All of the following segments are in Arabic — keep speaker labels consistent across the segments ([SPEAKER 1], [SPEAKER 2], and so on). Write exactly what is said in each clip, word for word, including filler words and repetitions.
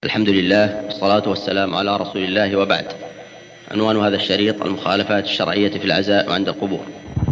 [SPEAKER 1] الحمد لله والصلاة والسلام على رسول الله، وبعد. عنوان هذا الشريط: المخالفات الشرعية في العزاء وعند القبور.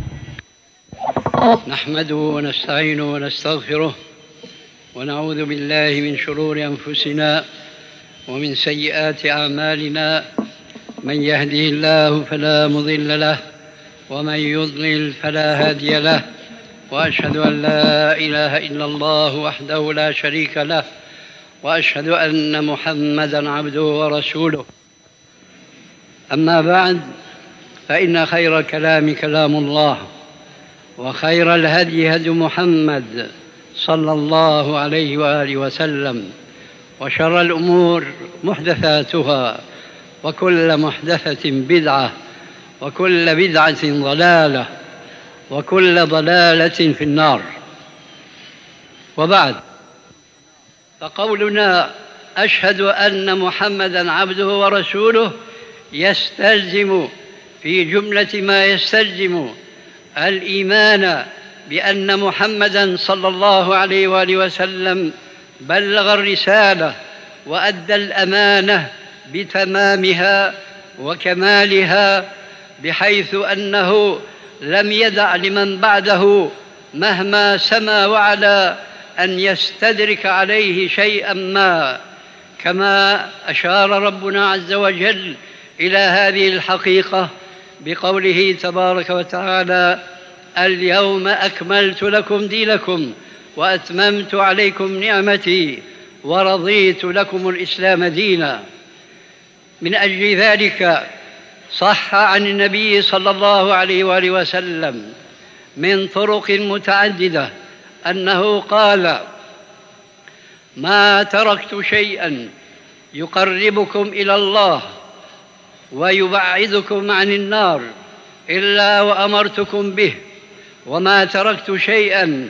[SPEAKER 2] نحمده ونستعينه ونستغفره ونعوذ بالله من شرور أنفسنا ومن سيئات أعمالنا. من يهده الله فلا مضل له ومن يضلل فلا هادي له، وأشهد أن لا إله إلا الله وحده لا شريك له، وأشهد أن محمدًا عبده ورسوله. أما بعد، فإن خير الكلام كلام الله، وخير الهدي هدي محمد صلى الله عليه وآله وسلم، وشر الأمور محدثاتها، وكل محدثة بدعة، وكل بدعة ضلالة، وكل ضلالة في النار. وبعد، فقولنا أشهد أن محمدًا عبده ورسوله يستلزم في جملة ما يستلزم الإيمان بأن محمدًا صلى الله عليه وآله وسلم بلغ الرسالة وأدى الأمانة بتمامها وكمالها، بحيث أنه لم يدع لمن بعده مهما سما وعلا أن يستدرك عليه شيئا ما، كما أشار ربنا عز وجل إلى هذه الحقيقة بقوله تبارك وتعالى: اليوم أكملت لكم دينكم وأتممت عليكم نعمتي ورضيت لكم الإسلام دينا. من أجل ذلك صح عن النبي صلى الله عليه وآله وسلم من طرق متعددة أنه قال: ما تركت شيئا يقربكم إلى الله ويبعدكم عن النار إلا وأمرتكم به، وما تركت شيئا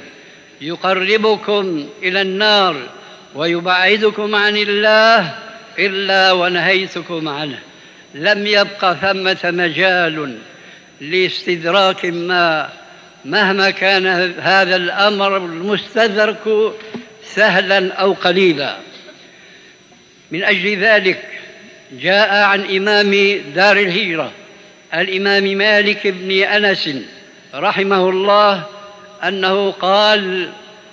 [SPEAKER 2] يقربكم إلى النار ويبعدكم عن الله إلا ونهيتكم عنه. لم يبق ثمة مجال لاستدراك ما، مهما كان هذا الأمر المستدرك سهلا أو قليلا. من أجل ذلك جاء عن إمام دار الهجرة الإمام مالك بن أنس رحمه الله أنه قال: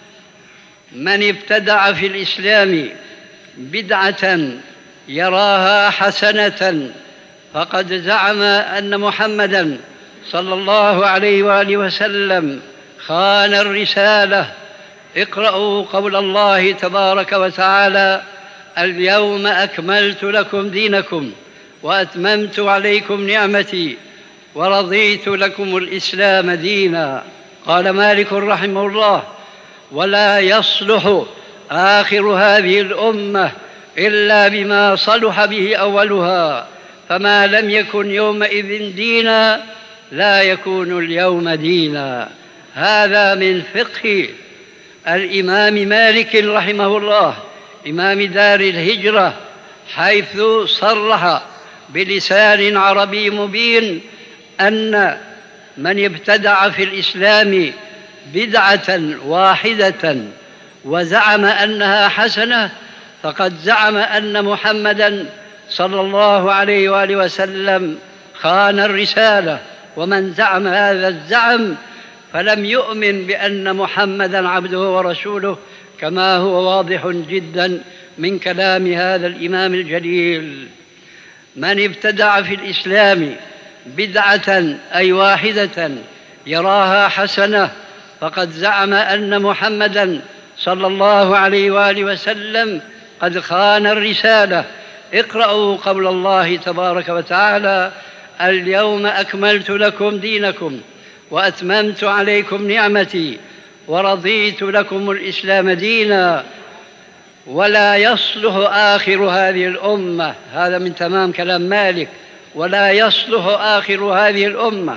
[SPEAKER 2] من ابتدع في الإسلام بدعة يراها حسنة فقد زعم أن محمدًا صلى الله عليه وآله وسلم خان الرسالة. اقرأوا قول الله تبارك وتعالى: اليوم أكملت لكم دينكم وأتممت عليكم نعمتي ورضيت لكم الإسلام دينا. قال مالك رحمه الله: ولا يصلح آخر هذه الأمة إلا بما صلح به أولها، فما لم يكن يومئذ دينا لا يكون اليوم دينا. هذا من فقه الإمام مالك رحمه الله إمام دار الهجرة، حيث صرح بلسان عربي مبين أن من ابتدع في الإسلام بدعة واحدة وزعم أنها حسنة فقد زعم أن محمدًا صلى الله عليه وآله وسلم خان الرسالة. ومن زعم هذا الزعم فلم يؤمن بأن محمدًا عبده ورسوله، كما هو واضح جدا من كلام هذا الإمام الجليل. من ابتدع في الإسلام بدعة أي واحدة يراها حسنة فقد زعم أن محمدًا صلى الله عليه وآله وسلم قد خان الرسالة. اقرأوا قول الله تبارك وتعالى: اليوم أكملت لكم دينكم وأتممت عليكم نعمتي ورضيت لكم الإسلام دينا. ولا يصلح آخر هذه الأمة، هذا من تمام كلام مالك، ولا يصلح آخر هذه الأمة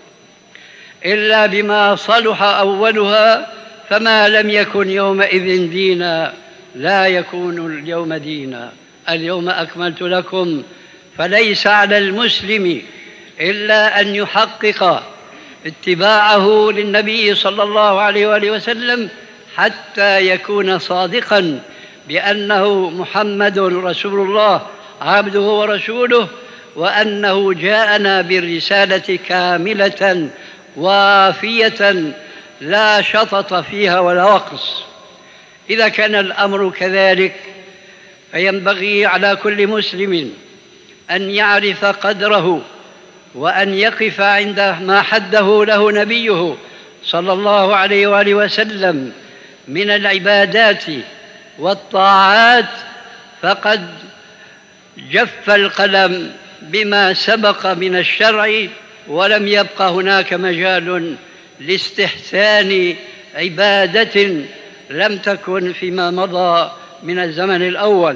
[SPEAKER 2] إلا بما صلح أولها، فما لم يكن يومئذ دينا لا يكون اليوم دينا. اليوم أكملت لكم، فليس على المسلم إلا أن يحقق اتباعه للنبي صلى الله عليه وآله وسلم حتى يكون صادقا بأنه محمد رسول الله عبده ورسوله، وأنه جاءنا بالرسالة كاملة وافية لا شطط فيها ولا وقص. إذا كان الأمر كذلك فينبغي على كل مسلم أن يعرف قدره وأن يقف عند ما حده له نبيه صلى الله عليه وآله وسلم من العبادات والطاعات، فقد جف القلم بما سبق من الشرع، ولم يبق هناك مجال لاستحسان عبادة لم تكن فيما مضى من الزمن الأول.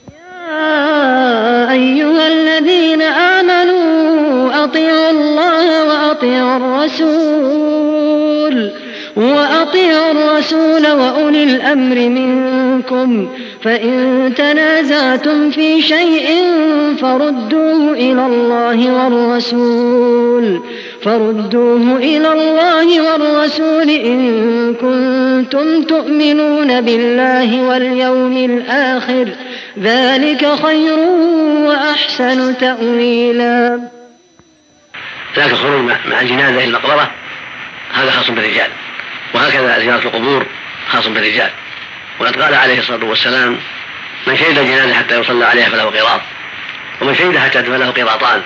[SPEAKER 3] يا أيها الذين آمنوا أطيعوا الله وأطيعوا الرسول وأطيعوا الرسول وأولي الأمر منكم، فإن تنازعتم في شيء فردوه إلى الله والرسول فردوه إلى الله والرسول إن كنتم تؤمنون بالله واليوم الآخر، ذلك خير وأحسن تأويلا.
[SPEAKER 4] ذاك الخروج مع الجنازة إلى المقبرة هذا خاص بالرجال، وهكذا زيارة القبور خاص بالرجال. وقد قال عليه الصلاة والسلام: من شهد الجنازة حتى يصلى عليها فله قيراط، ومن شهد حتى فله قيراطان.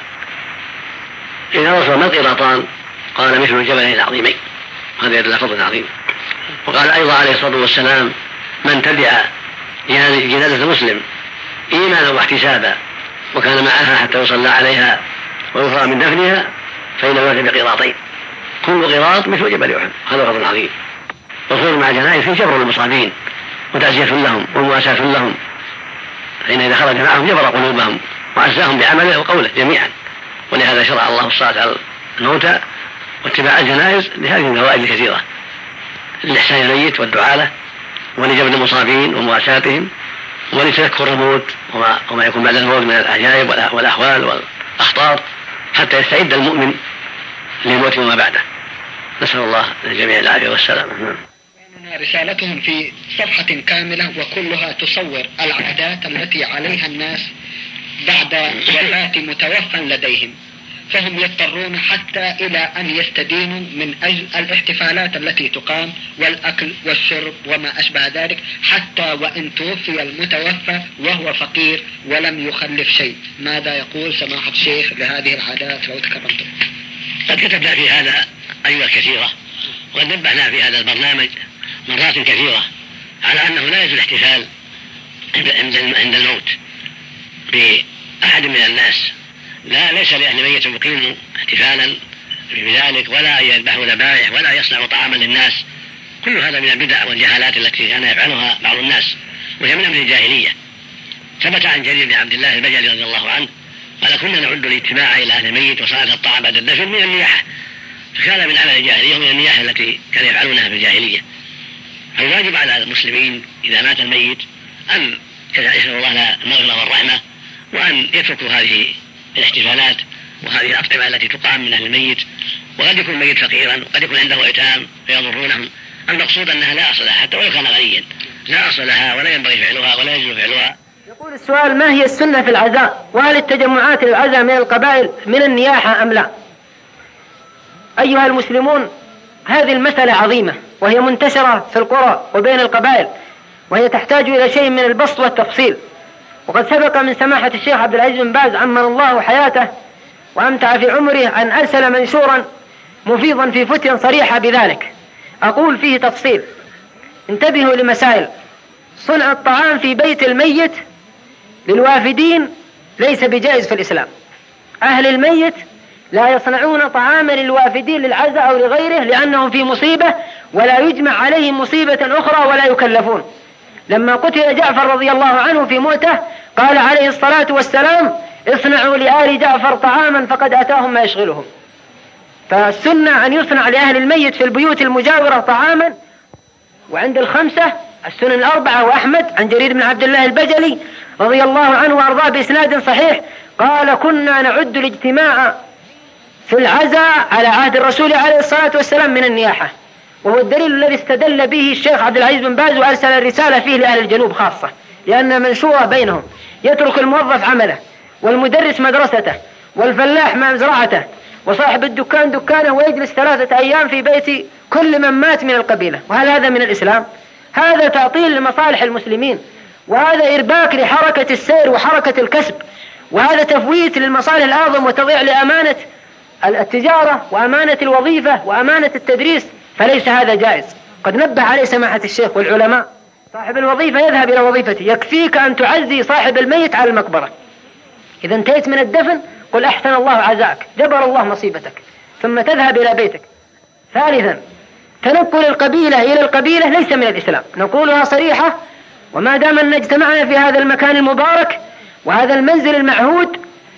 [SPEAKER 4] إذا وصل ما القيراطان؟ قال: مثل الجبلين العظيمين. هذا يدل فضل عظيم. وقال أيضا عليه الصلاة والسلام: من تبع جنازة مسلم إيمانا واحتسابا وكان معها حتى يصلى عليها ويفرغ من دفنها فإنه يأتي بقيراطين، كل قيراط مثل جبل أحد. هذا فضل عظيم. والخروج مع الجنائز في جبر المصابين وتعزية لهم ومواساة لهم، فإن إذا خرج معهم جبر قلوبهم وعزاهم بعمله وقوله جميعا. ولهذا شرع الله الصلاة على الموتى واتباع الجنائز لهذه الفوائد الكثيرة: للإحسان الميت والدعاء له، ولجبر المصابين ومواساتهم، ولتذكر الموت وما, وما يكون بعد الموت من العجائب والأحوال والأخطار، حتى يستعد المؤمن للموت وما بعده. نسأل الله للجميع العافية والسلامة.
[SPEAKER 5] رسالتهم في صفحة كاملة وكلها تصور العادات التي عليها الناس بعد وفاة متوفى لديهم، فهم يضطرون حتى إلى أن يستدينوا من أجل الاحتفالات التي تقام والأكل والشرب وما أشبه ذلك، حتى وإن توفي المتوفى وهو فقير ولم يخلف شيء. ماذا يقول سماحة الشيخ لهذه العادات لو تكرمتم؟
[SPEAKER 4] قد كتبنا في هذا أيوة كثيرة، وقد نبهنا في هذا البرنامج مرات كثيرة على أنه لا يجوز الاحتفال عند الموت بأحد من الناس. لا ليس لأهل ميت يقيموا احتفالا بذلك، ولا يذبحوا ذبائح، ولا يصنعوا طعاما للناس. كل هذا من البدع والجهالات التي كان يفعلها بعض الناس، وهي من أمر الجاهلية. ثبت عن جرير بن عبد الله البجلي رضي الله عنه قال: كنا نعد الاجتماع إلى أهل الميت وصلاة الطعام بعد الدفن من النياحة، فكان من عمل الجاهلية ومن النياحة التي كانوا يفعلونها في الجاهلية. فالواجب على المسلمين إذا مات الميت أن يسألوا الله المغفرة والرحمة، وأن يتركوا هذه الاحتفالات وهذه الأطعمة التي تقام من أهل الميت. وقد يكون الميت فقيرا وقد يكون عنده أيتام فيضرونهم. المقصود أنها لا أصل لها حتى ولو كان غنيا، لا أصل لها ولا ينبغي فعلها ولا يجوز فعلها.
[SPEAKER 3] يقول السؤال: ما هي السنة في العزاء؟ وهل التجمعات للعزاء من القبائل من النياحة أم لا؟ أيها المسلمون، هذه المسألة عظيمة وهي منتشرة في القرى وبين القبائل، وهي تحتاج إلى شيء من البسط والتفصيل. وقد سبق من سماحة الشيخ عبد العزيز بن باز عمر الله حياته وأمتع في عمره أن أرسل منشورا مفيضا في فتيا صريحة بذلك. أقول فيه تفصيل: انتبهوا لمسائل. صنع الطعام في بيت الميت للوافدين ليس بجائز في الإسلام. أهل الميت لا يصنعون طعاما للوافدين للعزاء أو لغيره لأنهم في مصيبة، ولا يجمع عليهم مصيبة أخرى ولا يكلفون. لما قتل جعفر رضي الله عنه في موته قال عليه الصلاة والسلام: اصنعوا لآل جعفر طعاما فقد أتاهم ما يشغلهم. فالسنة أن يصنع لأهل الميت في البيوت المجاورة طعاما. وعند الخمسة السنن الأربعة وأحمد عن جرير بن عبد الله البجلي رضي الله عنه وأرضاه بإسناد صحيح قال: كنا نعد الاجتماع في العزاء على عهد الرسول عليه الصلاة والسلام من النياحة، وهو الدليل الذي استدل به الشيخ عبد العزيز بن باز وأرسل الرسالة فيه لأهل الجنوب خاصة. لأن منشورة بينهم. يترك الموظف عمله، والمدرس مدرسته، والفلاح مزرعته، وصاحب الدكان دكانه، ويجلس ثلاثة أيام في بيت كل من مات من القبيلة. وهل هذا من الإسلام؟ هذا تعطيل لمصالح المسلمين، وهذا إرباك لحركة السير وحركة الكسب، وهذا تفويت للمصالح الأعظم، وتضيع لأمانة التجارة وأمانة الوظيفة وأمانة التدريس، فليس هذا جائز. قد نبه عليه سماحة الشيخ والعلماء. صاحب الوظيفة يذهب إلى وظيفته، يكفيك أن تعزي صاحب الميت على المقبرة. إذا انتهيت من الدفن قل أحسن الله عزاك، جبر الله مصيبتك، ثم تذهب إلى بيتك. ثالثا، تنقل القبيلة إلى القبيلة ليس من الإسلام، نقولها صريحة. وما دام أن اجتمعنا في هذا المكان المبارك وهذا المنزل المعهود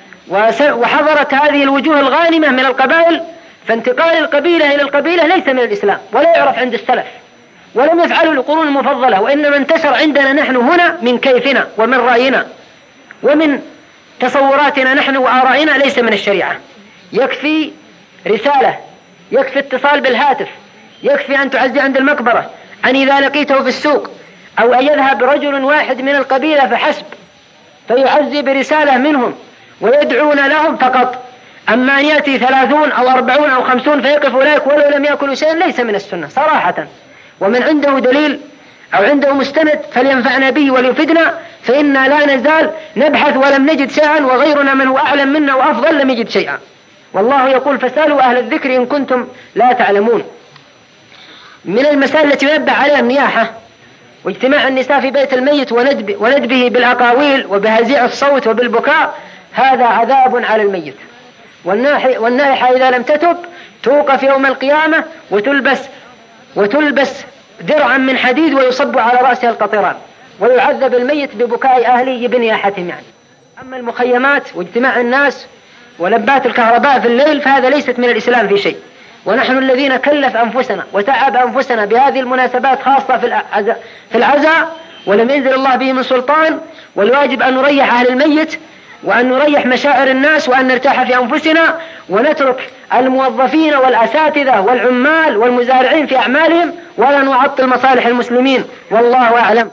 [SPEAKER 3] وحضرت هذه الوجوه الغانمة من القبائل، فانتقال القبيلة إلى القبيلة ليس من الإسلام، ولا يعرف عند السلف، ولم يفعلوا القرون المفضلة، وإنما انتشر عندنا نحن هنا من كيفنا ومن رأينا ومن تصوراتنا نحن وآرائنا، ليس من الشريعة. يكفي رسالة، يكفي اتصال بالهاتف، يكفي أن تعزي عند المقبرة، أن إذا لقيته في السوق أو أن يذهب رجل واحد من القبيلة فحسب فيعزي برسالة منهم ويدعون لهم فقط. أما أن يأتي ثلاثون أو أربعون أو خمسون فيقف أولئك ولو لم يأكلوا شيئا، ليس من السنة صراحة. ومن عنده دليل أو عنده مستند فلينفعنا به وليفدنا، فإنا لا نزال نبحث ولم نجد شيئا، وغيرنا من هو أعلم منا وأفضل لم يجد شيئا. والله يقول فاسألوا أهل الذكر إن كنتم لا تعلمون. من المسائل التي ينبه عليها النياحة واجتماع النساء في بيت الميت وندب وندبه بالأقاويل وبهزيع الصوت وبالبكاء، هذا عذاب على الميت. والنائحة إذا لم تتب توقف يوم القيامة وتلبس وتلبس درعا من حديد ويصب على رأسها القطران، ويعذب الميت ببكاء أهله بنياحتهم يعني. أما المخيمات واجتماع الناس ولبات الكهرباء في الليل فهذا ليست من الإسلام في شيء. ونحن الذين كلف أنفسنا وتعب أنفسنا بهذه المناسبات خاصة في العزاء ولم ينزل الله به من سلطان، والواجب أن نريح أهل الميت وأن نريح مشاعر الناس وأن نرتاح في أنفسنا، ونترك الموظفين والأساتذة والعمال والمزارعين في أعمالهم، ولا نعطل مصالح المسلمين. والله أعلم.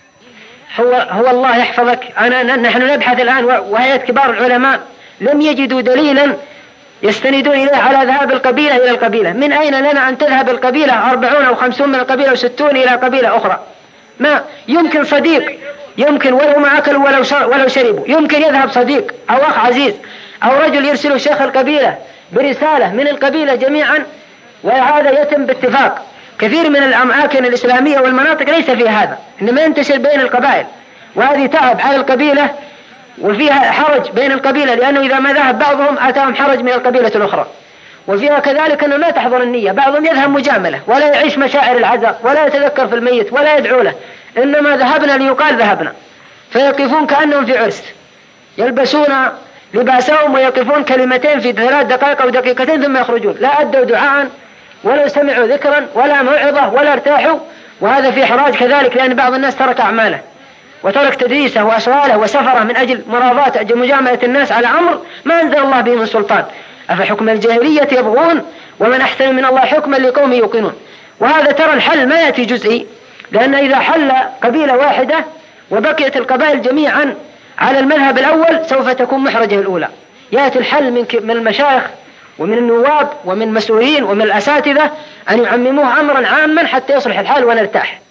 [SPEAKER 3] هو, هو الله يحفظك. أنا نحن نبحث الآن وهيئة كبار العلماء لم يجدوا دليلا يستندون إليه على ذهاب القبيلة إلى القبيلة. من أين لنا أن تذهب القبيلة أربعون أو خمسون من القبيلة وستون إلى قبيلة أخرى؟ ما يمكن صديق، يمكن ولو ما أكلوا ولو, ولو شربوا، يمكن يذهب صديق أو أخ عزيز أو رجل يرسل شيخ القبيلة برسالة من القبيلة جميعا، وهذا يتم باتفاق. كثير من الأماكن الإسلامية والمناطق ليس فيها هذا، إنما ينتشر بين القبائل، وهذه تعب على القبيلة وفيها حرج بين القبيلة، لأنه إذا ما ذهب بعضهم أتاهم حرج من القبيلة الأخرى. وفيها كذلك أنه ما تحضر النية، بعضهم يذهب مجاملة ولا يعيش مشاعر العزاء ولا يتذكر في الميت ولا يدعو له، إنما ذهبنا ليقال ذهبنا، فيقفون كأنهم في عرس، يلبسون لباسهم ويقفون كلمتين في ثلاث دقائق أو دقيقتين ثم يخرجون، لا أدوا دعاء ولا سمعوا ذكرا ولا موعظة ولا ارتاحوا. وهذا في حراج كذلك، لأن بعض الناس ترك أعماله وترك تدريسه وأشغاله وسفره من أجل مراضاة أجل مجاملة الناس على أمر ما أنزل الله به من سلطان. أفحكم الجاهلية يبغون ومن أحسن من الله حكما لقوم يوقنون. وهذا ترى الحل ما يأتي جزئي، لأن إذا حل قبيلة واحدة وبقيت القبائل جميعا على المذهب الأول سوف تكون محرجة الأولى. يأتي الحل من المشايخ ومن النواب ومن المسؤولين ومن الأساتذة أن يعمموه أمرا عاما حتى يصلح الحال ونرتاح.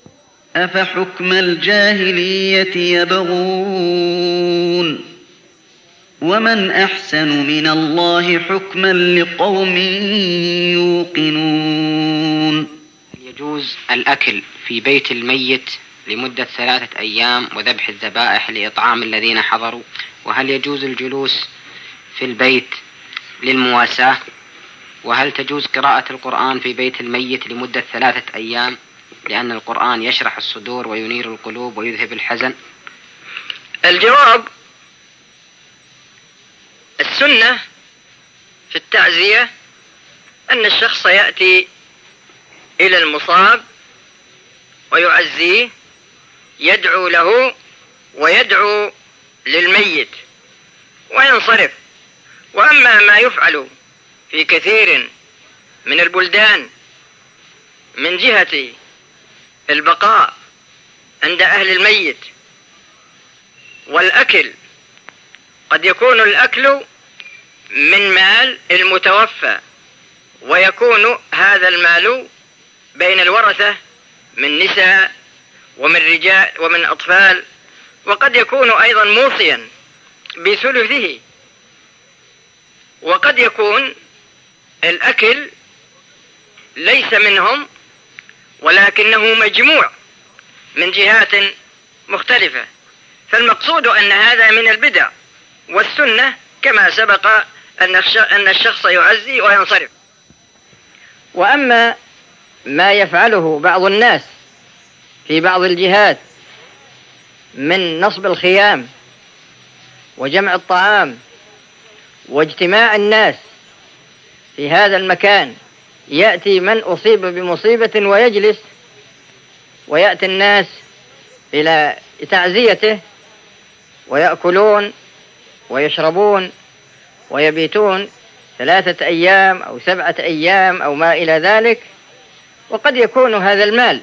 [SPEAKER 6] أفحكم الجاهلية يبغون ومن أحسن من الله حكما لقوم يوقنون.
[SPEAKER 7] يجوز الأكل في بيت الميت لمدة ثلاثة أيام وذبح الذبائح لإطعام الذين حضروا؟ وهل يجوز الجلوس في البيت للمواساة؟ وهل تجوز قراءة القرآن في بيت الميت لمدة ثلاثة أيام لأن القرآن يشرح الصدور وينير القلوب ويذهب الحزن؟
[SPEAKER 8] الجواب: السنة في التعزية أن الشخص يأتي إلى المصاب ويعزيه، يدعو له ويدعو للميت وينصرف. وأما ما يفعل في كثير من البلدان من جهة البقاء عند أهل الميت والأكل قد يكون الأكل من مال المتوفى، ويكون هذا المال بين الورثة من نساء ومن رجال ومن أطفال، وقد يكون أيضا موصيا بثلثه، وقد يكون الأكل ليس منهم ولكنه مجموع من جهات مختلفة. فالمقصود أن هذا من البدع، والسنة كما سبق أن الشخص يعزي وينصرف.
[SPEAKER 3] وأما ما يفعله بعض الناس في بعض الجهات من نصب الخيام وجمع الطعام واجتماع الناس في هذا المكان، يأتي من أصيب بمصيبة ويجلس، ويأتي الناس إلى تعزيته ويأكلون ويشربون ويبيتون ثلاثة أيام أو سبعة أيام أو ما إلى ذلك. وقد يكون هذا المال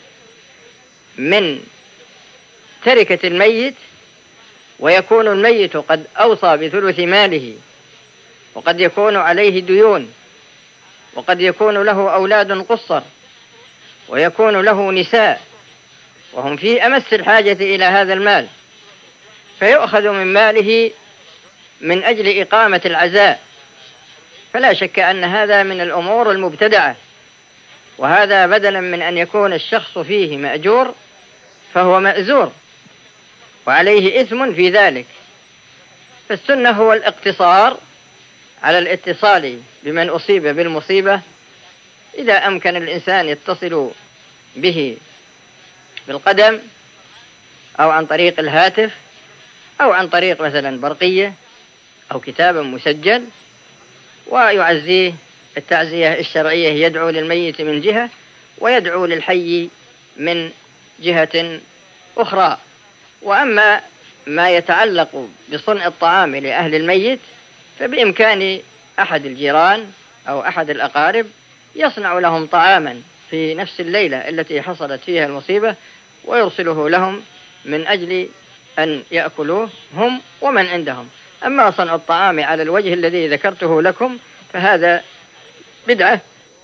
[SPEAKER 3] من تركة الميت، ويكون الميت قد أوصى بثلث ماله، وقد يكون عليه ديون، وقد يكون له أولاد قصر، ويكون له نساء، وهم في أمس الحاجة إلى هذا المال، فيؤخذ من ماله من أجل إقامة العزاء. فلا شك أن هذا من الأمور المبتدعة، وهذا بدلا من أن يكون الشخص فيه مأجور فهو مأزور وعليه إثم في ذلك. فالسنة هو الاقتصار على الاتصال بمن أصيب بالمصيبة، إذا أمكن الإنسان يتصل به بالقدم أو عن طريق الهاتف أو عن طريق مثلا برقية أو كتاب مسجل، ويعزيه التعزية الشرعية، يدعو للميت من جهة ويدعو للحي من جهة أخرى. وأما ما يتعلق بصنع الطعام لأهل الميت، فبإمكان أحد الجيران أو أحد الأقارب يصنع لهم طعاما في نفس الليلة التي حصلت فيها المصيبة، ويرسله لهم من أجل أن يأكلوه هم ومن عندهم. أما صنع الطعام على الوجه الذي ذكرته لكم فهذا بدعة،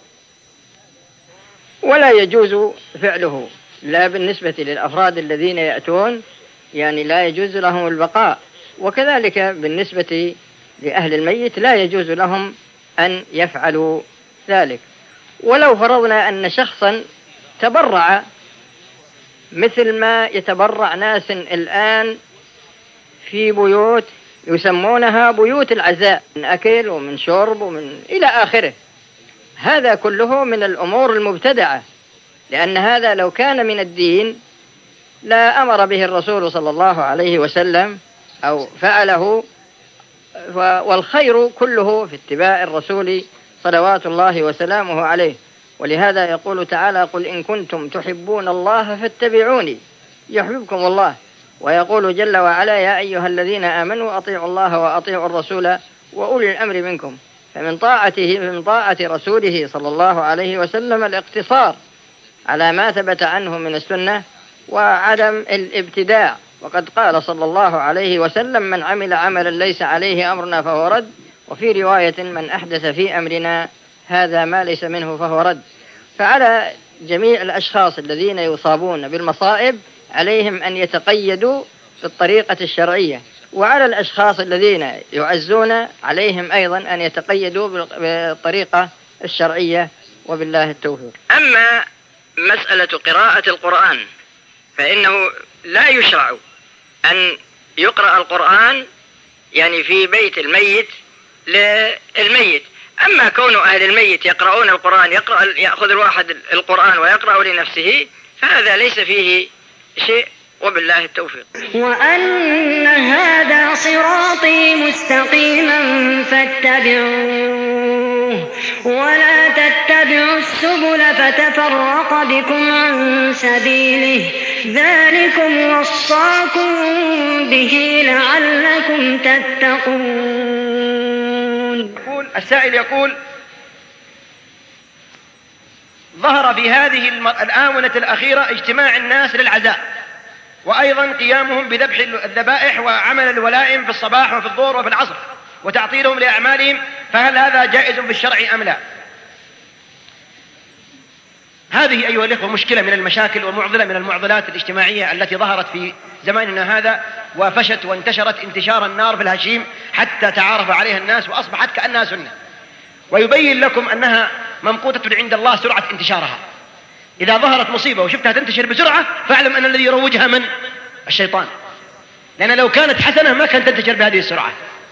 [SPEAKER 3] ولا يجوز فعله، لا بالنسبة للأفراد الذين يأتون، يعني لا يجوز لهم البقاء، وكذلك بالنسبة لأهل الميت لا يجوز لهم أن يفعلوا ذلك. ولو فرضنا أن شخصا تبرع مثل ما يتبرع ناس الآن في بيوت يسمونها بيوت العزاء، من أكل ومن شرب ومن إلى آخره، هذا كله من الأمور المبتدعة، لأن هذا لو كان من الدين لا أمر به الرسول صلى الله عليه وسلم أو فعله، والخير كله في اتباع الرسول صلوات الله وسلامه عليه. ولهذا يقول تعالى: قل إن كنتم تحبون الله فاتبعوني يحببكم الله. ويقول جل وعلا: يا أيها الذين آمنوا أطيعوا الله وأطيعوا الرسول وأولي الأمر منكم. فمن طاعته من طاعة رسوله صلى الله عليه وسلم الاقتصار على ما ثبت عنه من السنة وعدم الابتداع. وقد قال صلى الله عليه وسلم: من عمل عملا ليس عليه أمرنا فهو رد، وفي رواية: من أحدث في أمرنا هذا ما ليس منه فهو رد. فعلى جميع الأشخاص الذين يصابون بالمصائب عليهم أن يتقيدوا بالطريقة الشرعية، وعلى الأشخاص الذين يعزون عليهم أيضا أن يتقيدوا بالطريقة الشرعية، وبالله التوفيق.
[SPEAKER 8] أما مسألة قراءة القرآن فإنه لا يشرع أن يقرأ القرآن يعني في بيت الميت للميت. أما كون أهل الميت يقرؤون القرآن، يقرأ يأخذ الواحد القرآن ويقرأ لنفسه، فهذا ليس فيه شيء، وبالله التوفيق.
[SPEAKER 9] وأن هذا صراطي مستقيما فاتبعوه ولا تتبعوا السبل فتفرق بكم عن سبيله ذلكم وصاكم به لعلكم تتقون.
[SPEAKER 10] السائل يقول: ظهر في هذه الآونة الأخيرة اجتماع الناس للعزاء،
[SPEAKER 3] وأيضا قيامهم بذبح الذبائح وعمل الولائم في الصباح وفي الظهر وفي العصر وتعطيلهم لأعمالهم، فهل هذا جائز في الشرع أم لا؟ هذه أيها الإخوة مشكلة من المشاكل ومعضلة من المعضلات الاجتماعية التي ظهرت في زماننا هذا وفشت وانتشرت انتشار النار في الهشيم حتى تعارف عليها الناس وأصبحت كأنها سنة. ويبين لكم أنها ممقوتة عند الله سرعة انتشارها. إذا ظهرت مصيبة وشفتها تنتشر بسرعة فاعلم أن الذي يروجها من؟ الشيطان، لأن لو كانت حسنة ما كانت تنتشر بهذه السرعة،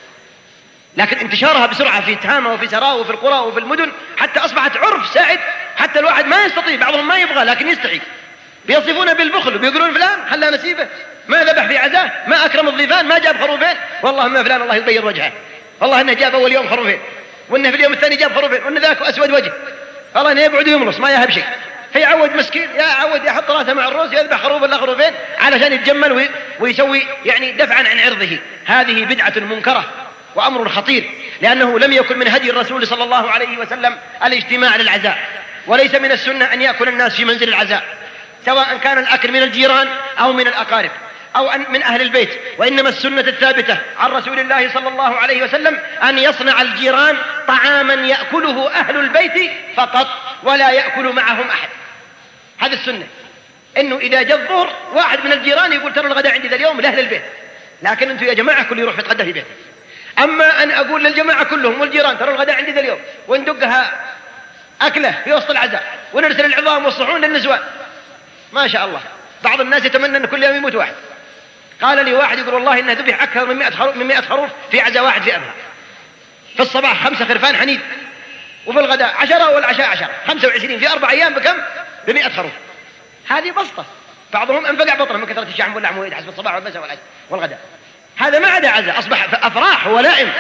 [SPEAKER 3] لكن انتشارها بسرعة في تهامة وفي سراء وفي القرى وفي المدن حتى أصبحت عرف سائد، حتى الواحد ما يستطيع، بعضهم ما يبغى لكن يستحي، بيصفونه بالبخل وبيقولون فلان خلاه نسيبه، ما ذبح في عزاه، ما أكرم الضيفان، ما جاب خروفين، والله ما فلان الله يبيض وجهه، والله إنه جاب أول يوم خروفين، وإنه في اليوم الثاني جاب خروفين، وإنه ذاك أسود وجه، والله إنه يبعد يملص ما يهب شيء، فيعود مسكين يا عود يحط راسه مع الروس يذبح خروف ولا خروفين علشان يتجمل ويسوي يعني دفعا عن عرضه. هذه بدعة منكرة وأمر خطير، لأنه لم يكن من هدي الرسول صلى الله عليه وسلم الاجتماع للعزاء، وليس من السنة أن يأكل الناس في منزل العزاء، سواء كان الأكل من الجيران أو من الأقارب أو من أهل البيت، وإنما السنة الثابتة عن رسول الله صلى الله عليه وسلم أن يصنع الجيران طعاما يأكله أهل البيت فقط ولا يأكل معهم أحد. هذا السنة، إنه إذا جاء الظهر واحد من الجيران يقول ترى الغداء عندي ذا اليوم لأهل البيت، لكن أنتم يا جماعة كل يروح يتغدى في بيته. أما أن أقول للجماعة كلهم والجيران ترى الغداء عندي ذا اليوم وندقها أكله في وسط العزاء ونرسل العظام والصحون للنسوان، ما شاء الله، بعض الناس يتمنى أن كل يوم يموت واحد. قال لي واحد يقول والله إنه ذبح أكثر من مئة خروف من مئة خروف في عزاء واحد في أبها، في الصباح خمسة خرفان حنيد، وفي الغداء عشرة والعشاء عشرة، خمسة وعشرين في أربع أيام بكم؟ بمئة خروف. هذه بسطة، بعضهم أنفقع بطنه من كثرة الشحم واللحم ويد حسب الصباح والمساء والغداء. هذا ما عدا عزاء، أصبح أفراح ولائم.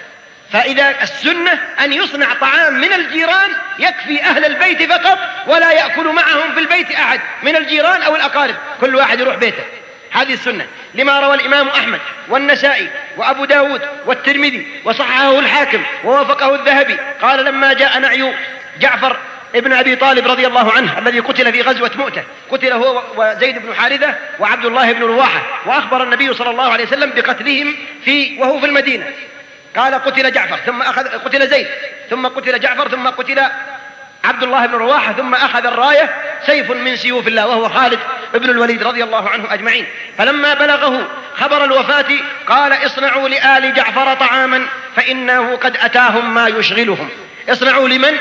[SPEAKER 3] فإذا السنة أن يصنع طعام من الجيران يكفي أهل البيت فقط ولا يأكل معهم في البيت أحد من الجيران أو الأقارب، كل واحد يروح بيته. هذه السنة لما روى الإمام أحمد والنسائي وأبو داود والترمذي وصححه الحاكم ووافقه الذهبي، قال لما جاء نعي جعفر ابن أبي طالب رضي الله عنه الذي قتل في غزوة مؤتة، قتل هو وزيد بن حارثة وعبد الله بن رواحة، وأخبر النبي صلى الله عليه وسلم بقتلهم في وهو في المدينة، قال قتل جعفر ثم أخذ قتل زيد ثم قتل جعفر ثم قتل عبد الله بن رواحة ثم أخذ الراية سيف من سيوف الله وهو خالد بن الوليد رضي الله عنه أجمعين. فلما بلغه خبر الوفاة قال اصنعوا لآل جعفر طعاما فإنه قد أتاهم ما يشغلهم. اصنعوا لمن؟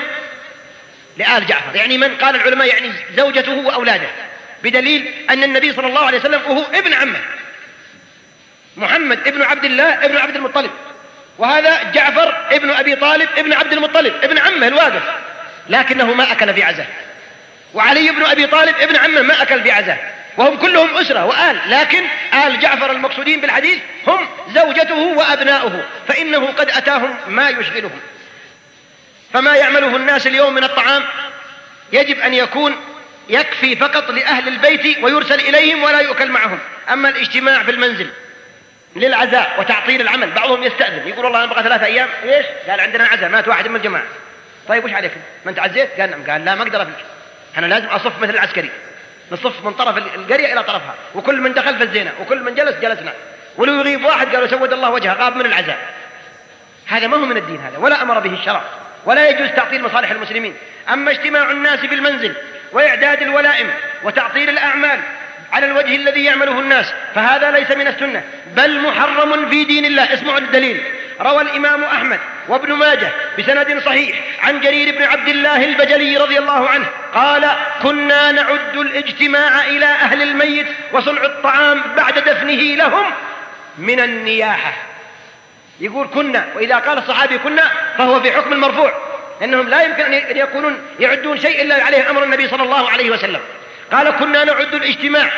[SPEAKER 3] لآل جعفر، يعني من؟ قال العلماء يعني زوجته وأولاده، بدليل أن النبي صلى الله عليه وسلم وهو ابن عمه محمد ابن عبد الله ابن عبد المطلب، وهذا جعفر ابن أبي طالب ابن عبد المطلب ابن عمه الواقف، لكنه ما أكل في عزاه. وعلي بن أبي طالب ابن عمه ما أكل في عزاه، وهم كلهم أسرة وآل، لكن آل جعفر المقصودين بالحديث هم زوجته وأبناؤه، فإنه قد أتاهم ما يشغلهم. فما يعمله الناس اليوم من الطعام يجب أن يكون يكفي فقط لأهل البيت ويرسل إليهم ولا يؤكل معهم. أما الاجتماع في المنزل للعزاء وتعطيل العمل، بعضهم يستأذن يقول والله أنا بقى ثلاثة أيام، إيش؟ قال عندنا عزاء مات واحد من الجماعة. طيب وش عليك؟ ما أنت عزيت؟ قال نعم. قال لا ما أقدر أفلك، أنا لازم أصف مثل العسكري، نصف من طرف القرية إلى طرفها، وكل من دخل فزينا وكل من جلس جلسنا، ولو يغيب واحد قالوا سود الله وجهه غاب من العزاء. هذا ما هو من الدين هذا، ولا أمر به الشرع، ولا يجوز تعطيل مصالح المسلمين. أما اجتماع الناس في المنزل وإعداد الولائم وتعطيل الأعمال على الوجه الذي يعمله الناس فهذا ليس من السنة، بل محرم في دين الله. اسمعوا الدليل، روى الإمام أحمد وابن ماجه بسند صحيح عن جرير بن عبد الله البجلي رضي الله عنه قال كنا نعد الاجتماع إلى أهل الميت وصنع الطعام بعد دفنه لهم من النياحة. يقول كنا، وإذا قال الصحابي كنا فهو في حكم المرفوع، إنهم لا يمكن أن يكونون يعدون شيء إلا عليه أمر النبي صلى الله عليه وسلم. قال كنا نعد الاجتماع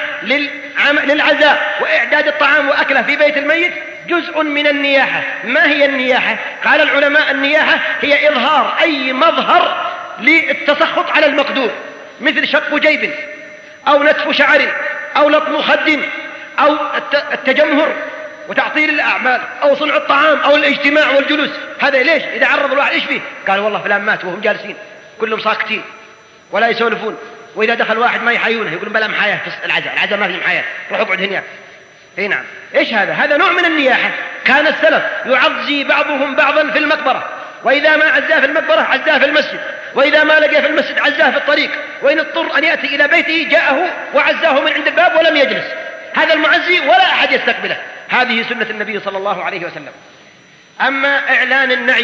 [SPEAKER 3] للعزاء وإعداد الطعام وأكله في بيت الميت جزء من النياحة. ما هي النياحة؟ قال العلماء النياحة هي إظهار أي مظهر للتسخط على المقدور، مثل شق جيب أو نتف شعر أو لطم خد أو التجمهر وتعطيل الأعمال أو صنع الطعام أو الاجتماع والجلوس. هذا ليش؟ إذا عرض الواحد إيش فيه؟ قال والله فلان مات وهم جالسين كلهم ساكتين ولا يسولفون
[SPEAKER 10] وإذا دخل واحد ما يحيونه يقولون بلا محاياه في العزاء، العزاء ما في محاياه، روح اقعد هنا. اي نعم. ايش هذا؟ هذا نوع من النياحة. كان السلف يعزي بعضهم بعضا في المقبرة، وإذا ما عزاه في المقبرة عزاه في المسجد، وإذا ما لقى في المسجد عزاه في الطريق، وإن اضطر أن يأتي إلى بيته جاءه وعزاه من عند الباب ولم يجلس. هذا المعزي ولا أحد يستقبله. هذه سنة النبي صلى الله عليه وسلم. أما إعلان النعي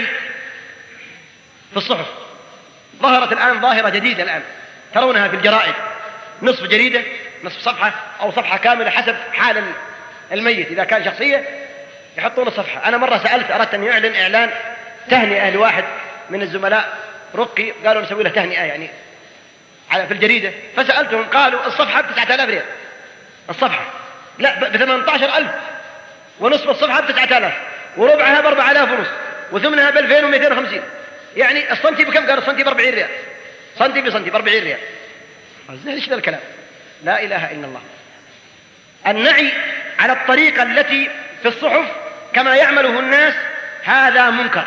[SPEAKER 10] في الصحف، ظهرت الآن ظاهرة جديدة الآن ترونها في الجرائد، نصف جريدة، نصف صفحة أو صفحة كاملة حسب حال الميت. إذا كان شخصية يحطون الصفحة. أنا مرة سألت، أردت أن يعلن إعلان تهنئة لواحد من الزملاء رقي، قالوا نسوي له تهنئة يعني في الجريدة، فسألتهم قالوا الصفحة بتسعة آلاف ريال، الصفحة لا ب ثمانية عشر ألف، ونصف الصفحة بتسعة آلاف، وربعها بأربعة آلاف ونص، وثمنها بألفين ومئتين وخمسين. يعني الصنتي بكم؟ قالوا الصنتي بأربعين ريال، صنتي بصنتي بأربعين ريال. ايش ذا الكلام؟ لا إله إلا الله. النعي على الطريقة التي في الصحف كما يعمله الناس هذا منكر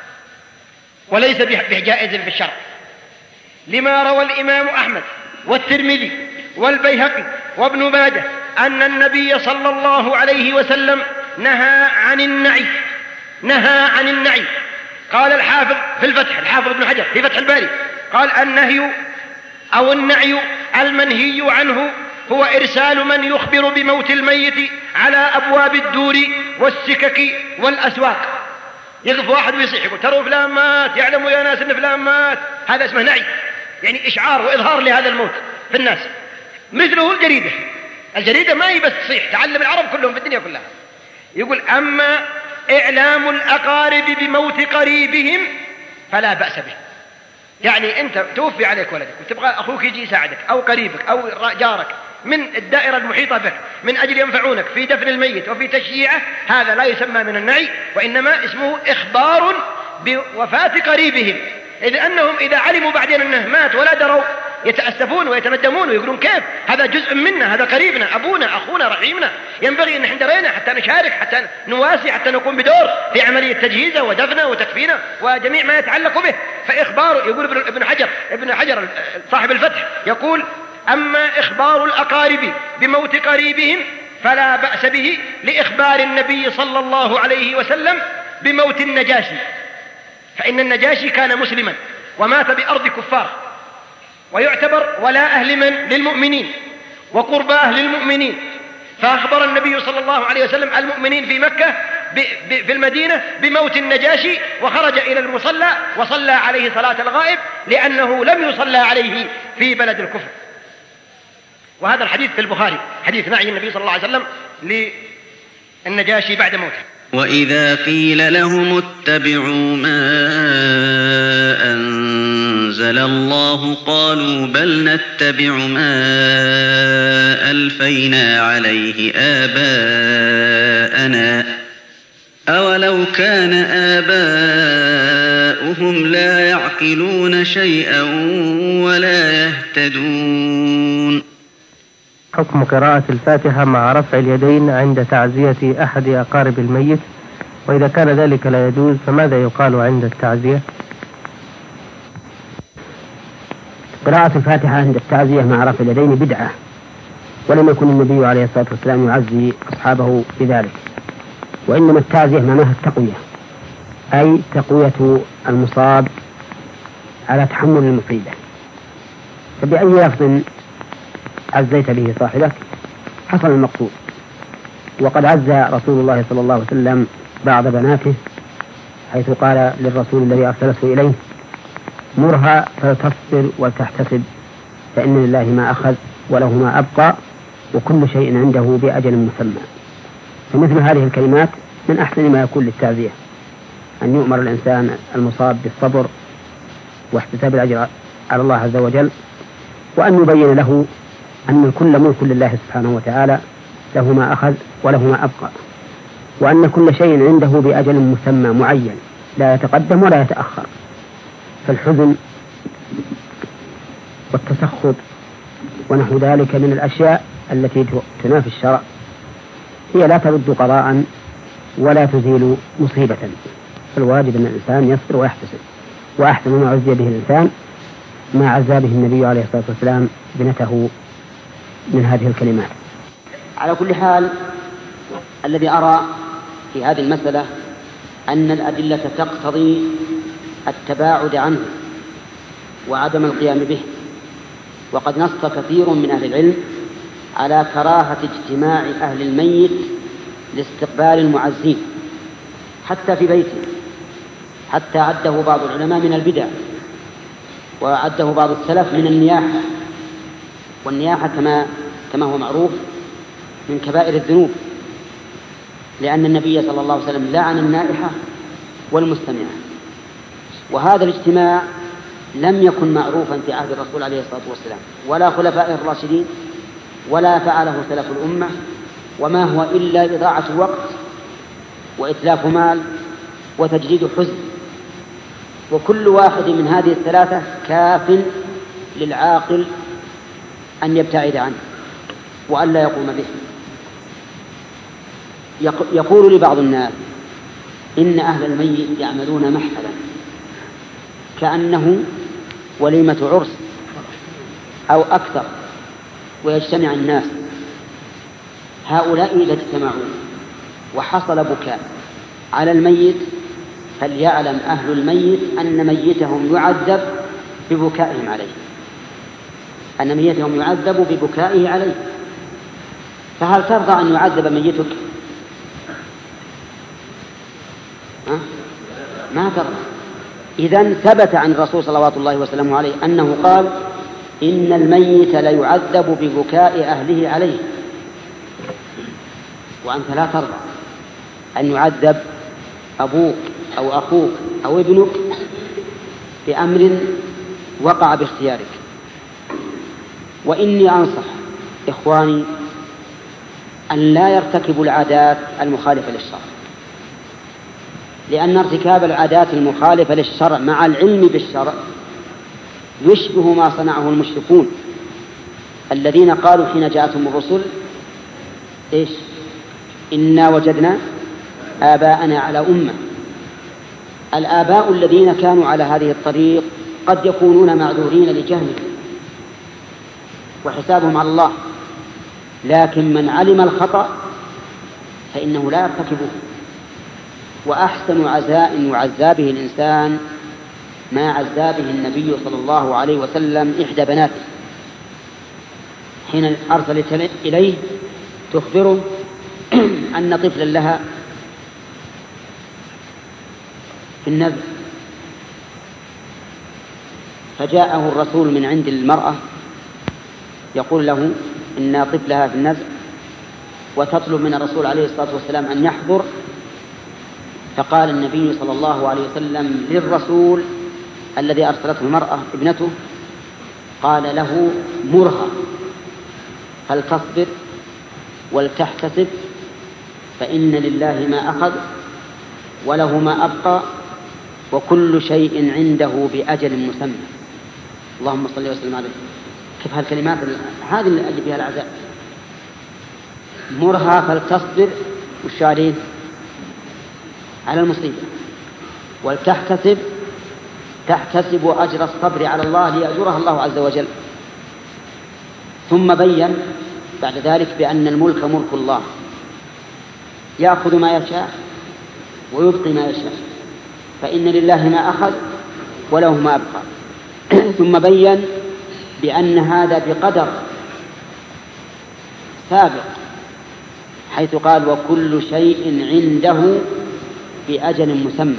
[SPEAKER 10] وليس بجائز في الشرع، لما روى الإمام أحمد والترمذي والبيهقي وابن ماجه أن النبي صلى الله عليه وسلم نهى عن النعي، نهى عن النعي. قال الحافظ في الفتح، الحافظ ابن حجر في فتح الباري، قال النهي أو النعي المنهي عنه هو إرسال من يخبر بموت الميت على أبواب الدور والسكك والأسواق. يقف واحد ويصيح يقول تروا فلان مات، يعلموا يا ناس ان فلان مات، هذا اسمه نعي، يعني إشعار وإظهار لهذا الموت في الناس. مثله الجريدة، الجريدة ما هي بس تصيح، تعلم العرب كلهم في الدنيا كلها. يقول أما إعلام الأقارب بموت قريبهم فلا بأس به. يعني أنت توفي عليك ولدك وتبغى أخوك يجي يساعدك أو قريبك أو جارك من الدائرة المحيطة بك من أجل ينفعونك في دفن الميت وفي تشييعه، هذا لا يسمى من النعي، وإنما اسمه إخبار بوفاة قريبهم. إذ أنهم إذا علموا بعدين أنه مات ولا دروا يتأسفون ويتندمون ويقولون كيف هذا جزء منا، هذا قريبنا، أبونا، أخونا، رحيمنا، ينبغي أن نحن درينا حتى نشارك، حتى نواسي، حتى نقوم بدور في عملية تجهيزه ودفنه وتكفينه وجميع ما يتعلق به. فإخبار، يقول ابن حجر ابن حجر صاحب الفتح يقول أما إخبار الأقارب بموت قريبهم فلا بأس به لإخبار النبي صلى الله عليه وسلم بموت النجاشي، فإن النجاشي كان مسلما ومات بأرض كفار، ويعتبر ولاء لمن؟ للمؤمنين وقرباه للمؤمنين. فأخبر النبي صلى الله عليه وسلم المؤمنين في مكة في المدينة بموت النجاشي، وخرج إلى المصلى وصلى عليه صلاة الغائب لأنه لم يصلى عليه في بلد الكفر. وهذا الحديث في البخاري، حديث نعي النبي صلى الله عليه وسلم للنجاشي بعد موته.
[SPEAKER 6] وإذا قيل لهم اتبعوا ما أنزل الله قالوا بل نتبع ما ألفينا عليه آباءنا أولو كان آباؤهم لا يعقلون شيئا ولا يهتدون.
[SPEAKER 11] حكم قراءة الفاتحة مع رفع اليدين عند تعزية أحد أقارب الميت، وإذا كان ذلك لا يجوز فماذا يقال عند التعزية؟
[SPEAKER 12] قراءة الفاتحة عند التعزية مع رفع اليدين بدعة، ولم يكن النبي عليه الصلاة والسلام يعزي أصحابه بذلك، وإنما التعزية معناها التقوية، أي تقوية المصاب على تحمل المصيبة. فبأي لفظ عزيت به صاحبك حصل المقصود. وقد عزى رسول الله صلى الله عليه وسلم بعض بناته، حيث قال للرسول الذي أرسلته إليه مرها فلتصبر ولتحتسب فإن لله ما أخذ وله ما أبقى وكل شيء عنده بأجل مسمى. فمثل هذه الكلمات من أحسن ما يكون للتعزية، أن يؤمر الإنسان المصاب بالصبر واحتساب الأجر على الله عز وجل، وأن يبين له أن كل ملك لله سبحانه وتعالى، له ما أخذ وله ما أبقى، وأن كل شيء عنده بأجل مسمى معين لا يتقدم ولا يتأخر. فالحزن والتسخط ونحو ذلك من الأشياء التي تنافي الشرع هي لا ترد قضاء ولا تزيل مصيبة. فالواجب أن الإنسان يصبر ويحتسب، وأحسن ما عزي به الإنسان ما عذابه النبي عليه الصلاة والسلام ابنته من هذه الكلمات. على كل حال الذي أرى في هذه المسألة أن الأدلة تقتضي التباعد عنه وعدم القيام به، وقد نص كثير من أهل العلم على كراهة اجتماع أهل الميت لاستقبال المعزين حتى في بيته، حتى عده بعض العلماء من البدع، وعده بعض السلف من النياحة، والنياحة كما كما هو معروف من كبائر الذنوب، لأن النبي صلى الله عليه وسلم لعن النائحة والمستمعة. وهذا الاجتماع لم يكن معروفا في عهد الرسول عليه الصلاة والسلام ولا خلفائه الراشدين، ولا فعله سلف الأمة، وما هو إلا إضاعة وقت وإتلاف مال وتجديد حزن. وكل واحد من هذه الثلاثة كاف للعاقل أن يبتعد عنه وأن لا يقوم به. يقول لبعض الناس إن أهل الميت يعملون محفلا كأنه وليمة عرس أو أكثر ويجتمع الناس. هؤلاء إذا اجتمعوا وحصل بكاء على الميت فليعلم أهل الميت أن ميتهم يعذب ببكائهم عليه، أن ميتهم يعذب ببكائه عليه. فهل ترضى أن يعذب ميتك؟ أه؟ ما ترضى. إذن ثبت عن الرسول صلوات الله وسلامه عليه أنه قال إن الميت ليعذب ببكاء أهله عليه، وأنت لا ترضى أن يعذب أبوك أو أخوك أو ابنك بأمر وقع باختيارك. وإني أنصح إخواني أن لا يرتكبوا العادات المخالفة للشرع، لأن ارتكاب العادات المخالفة للشرع مع العلم بالشرع يشبه ما صنعه المشركون الذين قالوا حين جاءتهم الرسل إيش؟ إنا وجدنا آباءنا على أمة. الآباء الذين كانوا على هذه الطريق قد يكونون معذورين لجهلهم وحسابهم على الله، لكن من علم الخطأ فإنه لا يرتكبه. وأحسن عزاء يعزى به الإنسان ما عزى به النبي صلى الله عليه وسلم إحدى بناته حين أرسلت إليه تخبره أن طفلا لها في النذر، فجاءه الرسول من عند المرأة يقول له إن طفلها في النذر وتطلب من الرسول عليه الصلاة والسلام أن يحضر. فقال النبي صلى الله عليه وسلم للرسول الذي أرسلته المرأة ابنته، قال له مرها فلتصبر ولتحتسب فإن لله ما أخذ وله ما أبقى وكل شيء عنده بأجل مسمى. اللهم صل وسلم عليه. كيف هالكلمات هذه اللي فيها العزاء؟ مرها فلتصبر والشعرين على المصيبة، ولتحتسب تحتسب أجر الصبر على الله ليأجرها الله عز وجل. ثم بين بعد ذلك بأن الملك ملك الله يأخذ ما يشاء ويبقي ما يشاء، فإن لله ما أخذ وله ما أبقى. ثم بين بأن هذا بقدر سابق، حيث قال وكل شيء عنده بأجل مسمى.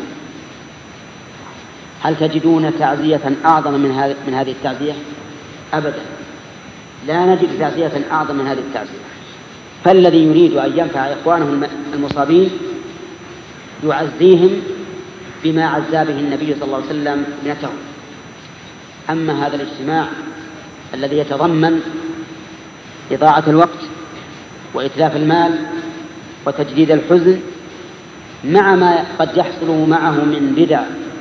[SPEAKER 12] هل تجدون تعزية أعظم من هذه من هذه التعزية؟ أبدا، لا نجد تعزية أعظم من هذه التعزية. فالذي يريد أن ينفع إخوانه المصابين يعزيهم بما عزى به النبي صلى الله عليه وسلم ابنته. أما هذا الاجتماع الذي يتضمن إضاعة الوقت وإتلاف المال وتجديد الحزن مع ما قد يحصل معه من بدع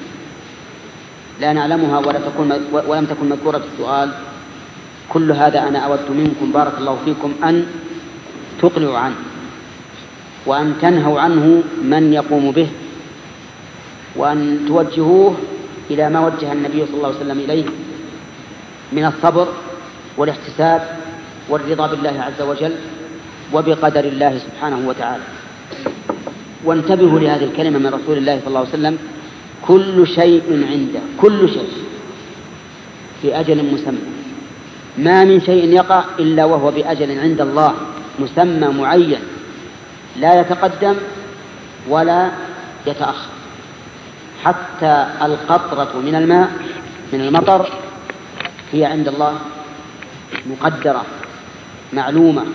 [SPEAKER 12] لا نعلمها ولا تكون ولم تكن مذكورة في السؤال، كل هذا أنا أود منكم بارك الله فيكم أن تقلعوا عنه وأن تنهوا عنه من يقوم به، وأن توجهوه إلى ما وجه النبي صلى الله عليه وسلم إليه من الصبر والاحتساب والرضا بالله عز وجل وبقدر الله سبحانه وتعالى. وانتبهوا لهذه الكلمة من رسول الله صلى الله عليه وسلم: كل شيء عنده، كل شيء في أجل مسمى، ما من شيء يقع إلا وهو بأجل عند الله مسمى معين، لا يتقدم ولا يتأخر. حتى القطرة من الماء من المطر هي عند الله مقدرة معلومة،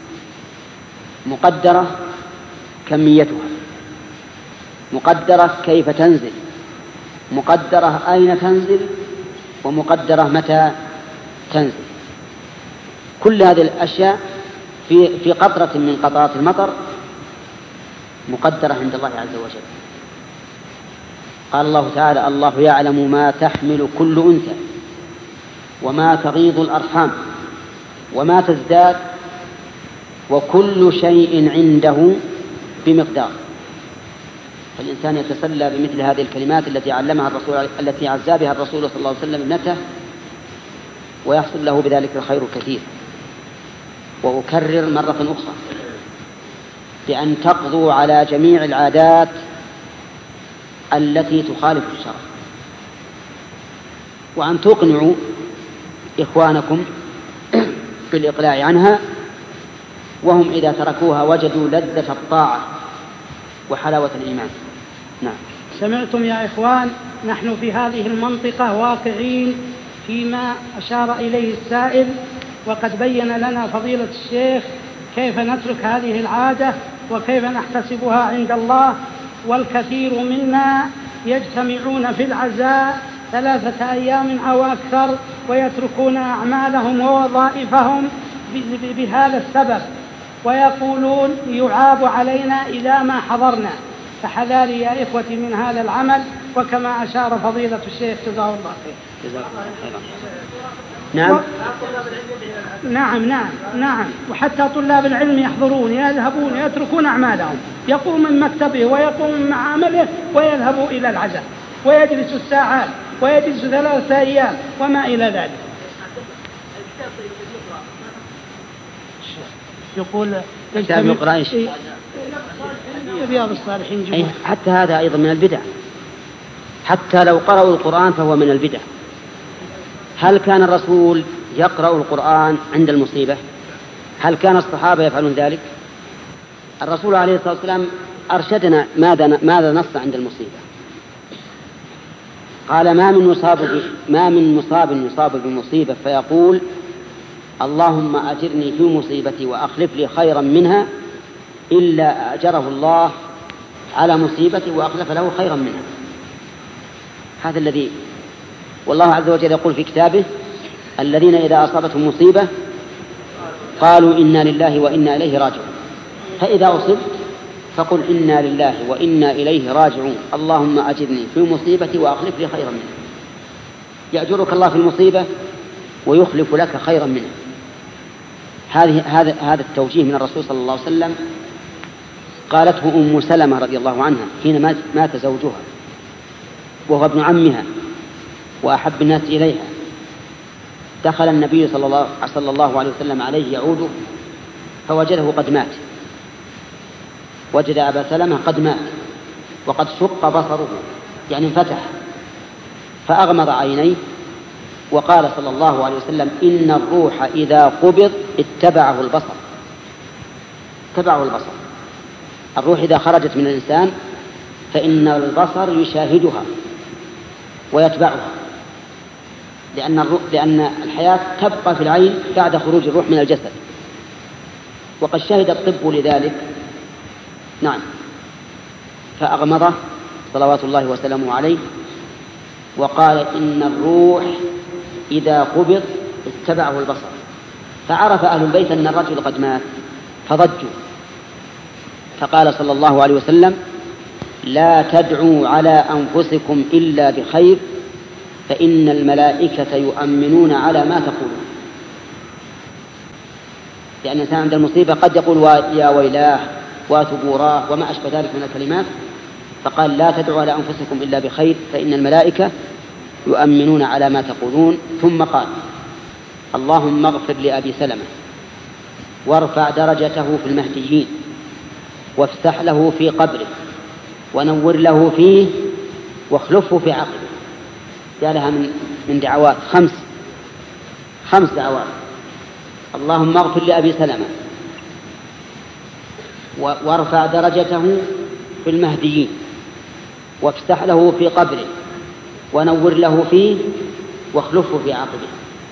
[SPEAKER 12] مقدرة كميتها، مقدرة كيف تنزل، مقدرة أين تنزل، ومقدرة متى تنزل. كل هذه الأشياء في في قطرة من قطرات المطر مقدرة عند الله عز وجل. قال الله تعالى: الله يعلم ما تحمل كل أنثى وما تغيض الأرحام وما تزداد وكل شيء عنده بمقدار. فالإنسان يتسلى بمثل هذه الكلمات التي علمها الرسول التي عزى بها الرسول صلى الله عليه وسلم ابنته، ويحصل له بذلك الخير الكثير. وأكرر مرة أخرى بأن تقضوا على جميع العادات التي تخالف الشرع، وأن تقنعوا إخوانكم بالإقلاع عنها، وهم إذا تركوها وجدوا لذة الطاعة وحلاوة الإيمان. نعم.
[SPEAKER 13] سمعتم يا إخوان، نحن في هذه المنطقة واقعين فيما أشار إليه السائل، وقد بين لنا فضيلة الشيخ كيف نترك هذه العادة وكيف نحتسبها عند الله. والكثير منا يجتمعون في العزاء ثلاثة أيام أو أكثر ويتركون أعمالهم ووظائفهم بهذا السبب، ويقولون يعاب علينا إذا ما حضرنا. فحذاري يا إخوتي من هذا العمل، وكما أشار فضيلة الشيخ جزاه الله خير.
[SPEAKER 12] نعم.
[SPEAKER 13] و... نعم نعم نعم وحتى طلاب العلم يحضرون يذهبون يتركون أعمالهم، يقوم من مكتبه ويقوم من عمله ويذهبوا إلى العزاء ويجلس الساعات ويجلس ثلاثة أيام وما إلى ذلك. يقول
[SPEAKER 12] يقرأ إيش؟
[SPEAKER 13] رياض الصالحين جمعة.
[SPEAKER 12] حتى هذا أيضا من البدع، حتى لو قرأوا القرآن فهو من البدع. هل كان الرسول يقرأ القرآن عند المصيبة؟ هل كان الصحابة يفعلون ذلك؟ الرسول عليه الصلاة والسلام أرشدنا ماذا ماذا نص عند المصيبة. قال: ما من مصاب ما من مصاب يصاب بمصيبة فيقول: اللهم أجرني في مصيبتي وأخلف لي خيرا منها، إلا أجره الله على مصيبتي وأخلف له خيرا منها. هذا الذي والله عز وجل يقول في كتابه: الذين إذا أصابتهم مصيبة قالوا إنا لله وإنا إليه راجعون. فإذا أصبت فقل إنا لله وإنا إليه راجعون، اللهم أجرني في مصيبتي وأخلف لي خيرا منها. يأجرك الله في المصيبة ويخلف لك خيرا منها. هذه هذا هذا التوجيه من الرسول صلى الله عليه وسلم قالته أم سلمة رضي الله عنها حين مات زوجها وهو ابن عمها وأحب الناس إليها. دخل النبي صلى الله, صلى الله عليه وسلم عليه يعوده فوجده قد مات، وجد أبا سلمة قد مات وقد شق بصره، يعني انفتح، فأغمض عينيه وقال صلى الله عليه وسلم: إن الروح إذا قبض اتبعه البصر. اتبعه البصر. الروح إذا خرجت من الإنسان فإن البصر يشاهدها ويتبعها، لأن, الروح لأن الحياة تبقى في العين بعد خروج الروح من الجسد، وقد شهد الطب لذلك. نعم. فأغمضه صلوات الله وسلامه عليه وقال: إن الروح إذا قبض اتبعه البصر. فعرف أهل البيت أن الرجل قد مات فضجوا، فقال صلى الله عليه وسلم: لا تدعوا على أنفسكم إلا بخير، فإن الملائكة يؤمنون على ما تقولون. لأن الإنسان عند المصيبة قد يقول يا ويلاه واتبوراه وما أشبه ذلك من الكلمات، فقال: لا تدعوا على أنفسكم إلا بخير، فإن الملائكة يؤمنون على ما تقولون. ثم قال: اللهم اغفر لأبي سلمة وارفع درجته في المهديين وافتح له في قبره ونور له فيه واخلفه في عقبه. جعلها من من دعوات خمس خمس دعوات. اللهم اغفر لأبي سلمة وارفع درجته في المهديين وافتح له في قبره ونور له فيه واخلفه في عقبه.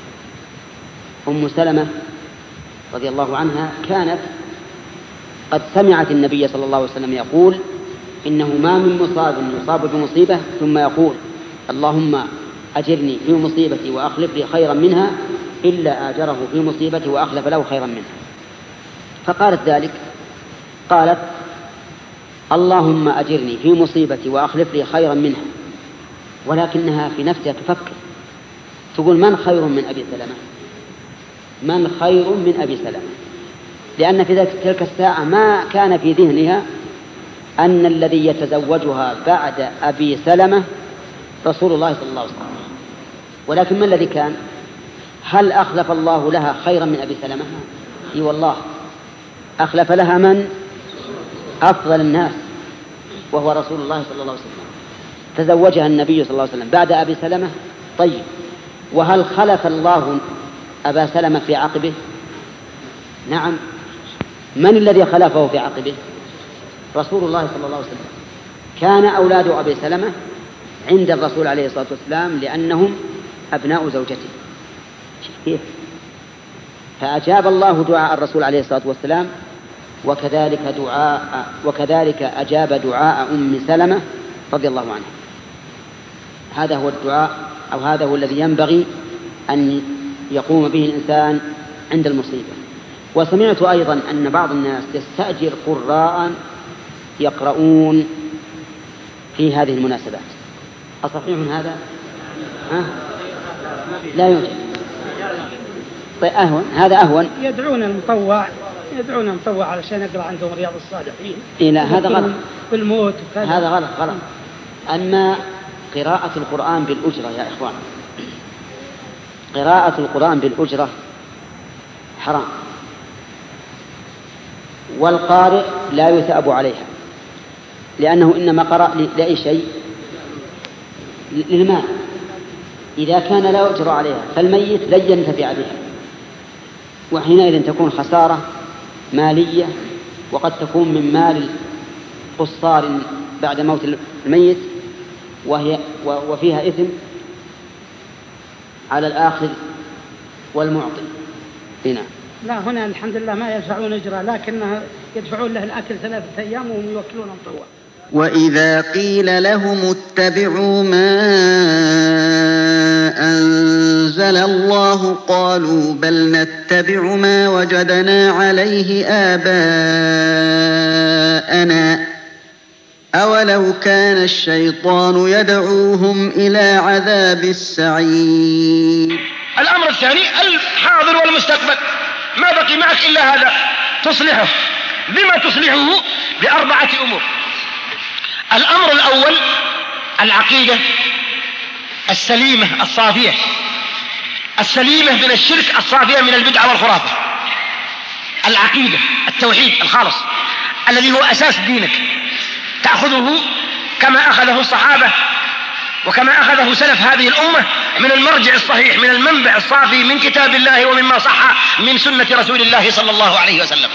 [SPEAKER 12] أم سلمة رضي الله عنها كانت قد سمعت النبي صلى الله عليه وسلم يقول إنه ما من مصاب يصاب بمصيبة ثم يقول اللهم أجرني في مصيبتي وأخلف لي خيرا منها إلا آجره في مصيبتي وأخلف له خيرا منها. فقالت ذلك، قالت اللهم أجرني في مصيبتي وأخلف لي خيرا منها، ولكنها في نفسها تفكر تقول من خير من أبي سلمة، من خير من أبي سلمة، لأن في تلك الساعة ما كان في ذهنها أن الذي يتزوجها بعد أبي سلمة رسول الله صلى الله عليه وسلم. ولكن ما الذي كان؟ هل أخلف الله لها خيرا من أبي سلمة؟ إي والله أخلف لها من أفضل الناس وهو رسول الله صلى الله عليه وسلم. تزوجها النبي صلى الله عليه وسلم بعد أبي سلمة. طيب، وهل خلف الله أبا سلمة في عقبه؟ نعم. من الذي خلفه في عقبه؟ رسول الله صلى الله عليه وسلم. كان أولاد أبي سلمة عند الرسول عليه الصلاة والسلام لأنهم أبناء زوجته. كيف؟ فأجاب الله دعاء الرسول عليه الصلاة والسلام، وكذلك دعاء وكذلك أجاب دعاء أم سلمة رضي الله عنها. هذا هو الدعاء أو هذا هو الذي ينبغي أن يقوم به الإنسان عند المصيبة. وسمعت أيضا أن بعض الناس يستأجر قراء يقرؤون في هذه المناسبات. أصحيح هذا؟ ها؟ لا يوجد. طيب أهون، هذا أهون.
[SPEAKER 13] يدعون المطوع يدعون المطوع علشان يقرأ عندهم رياض الصالحين.
[SPEAKER 12] إيه لا، هذا غلط.
[SPEAKER 13] بالموت وكذا.
[SPEAKER 12] هذا غلط غلط. أما قراءة القرآن بالأجرة يا إخوان، قراءة القرآن بالأجرة حرام، والقارئ لا يثاب عليها، لأنه إنما قرأ لأي شيء؟ للمال. إذا كان لا يؤجر عليها فالميت لن ينتفع بها، وحينئذ تكون خسارة مالية، وقد تكون من مال قصار بعد موت الميت، وهي وفيها إثم على الآخذ والمعطي. هنا
[SPEAKER 13] لا، هنا الحمد لله ما يدفعون أجرا، لكن يدفعون له الأكل ثلاثة أيام وهم يوكلون مطوع.
[SPEAKER 6] وإذا قيل لهم اتبعوا ما أنزل الله قالوا بل نتبع ما وجدنا عليه آباءنا أولو كان الشيطان يدعوهم إلى عذاب السعير.
[SPEAKER 10] الأمر الثاني الحاضر والمستقبل، ما بقي معك إلا هذا تصلحه. بما تصلحه؟ بأربعة أمور. الأمر الأول العقيدة السليمة الصافية، السليمة من الشرك، الصافية من البدعة والخرافة. العقيدة التوحيد الخالص الذي هو أساس دينك، تأخذه كما أخذه الصحابة وكما أخذه سلف هذه الأمة من المرجع الصحيح، من المنبع الصافي، من كتاب الله ومما صح من سنة رسول الله صلى الله عليه وسلم،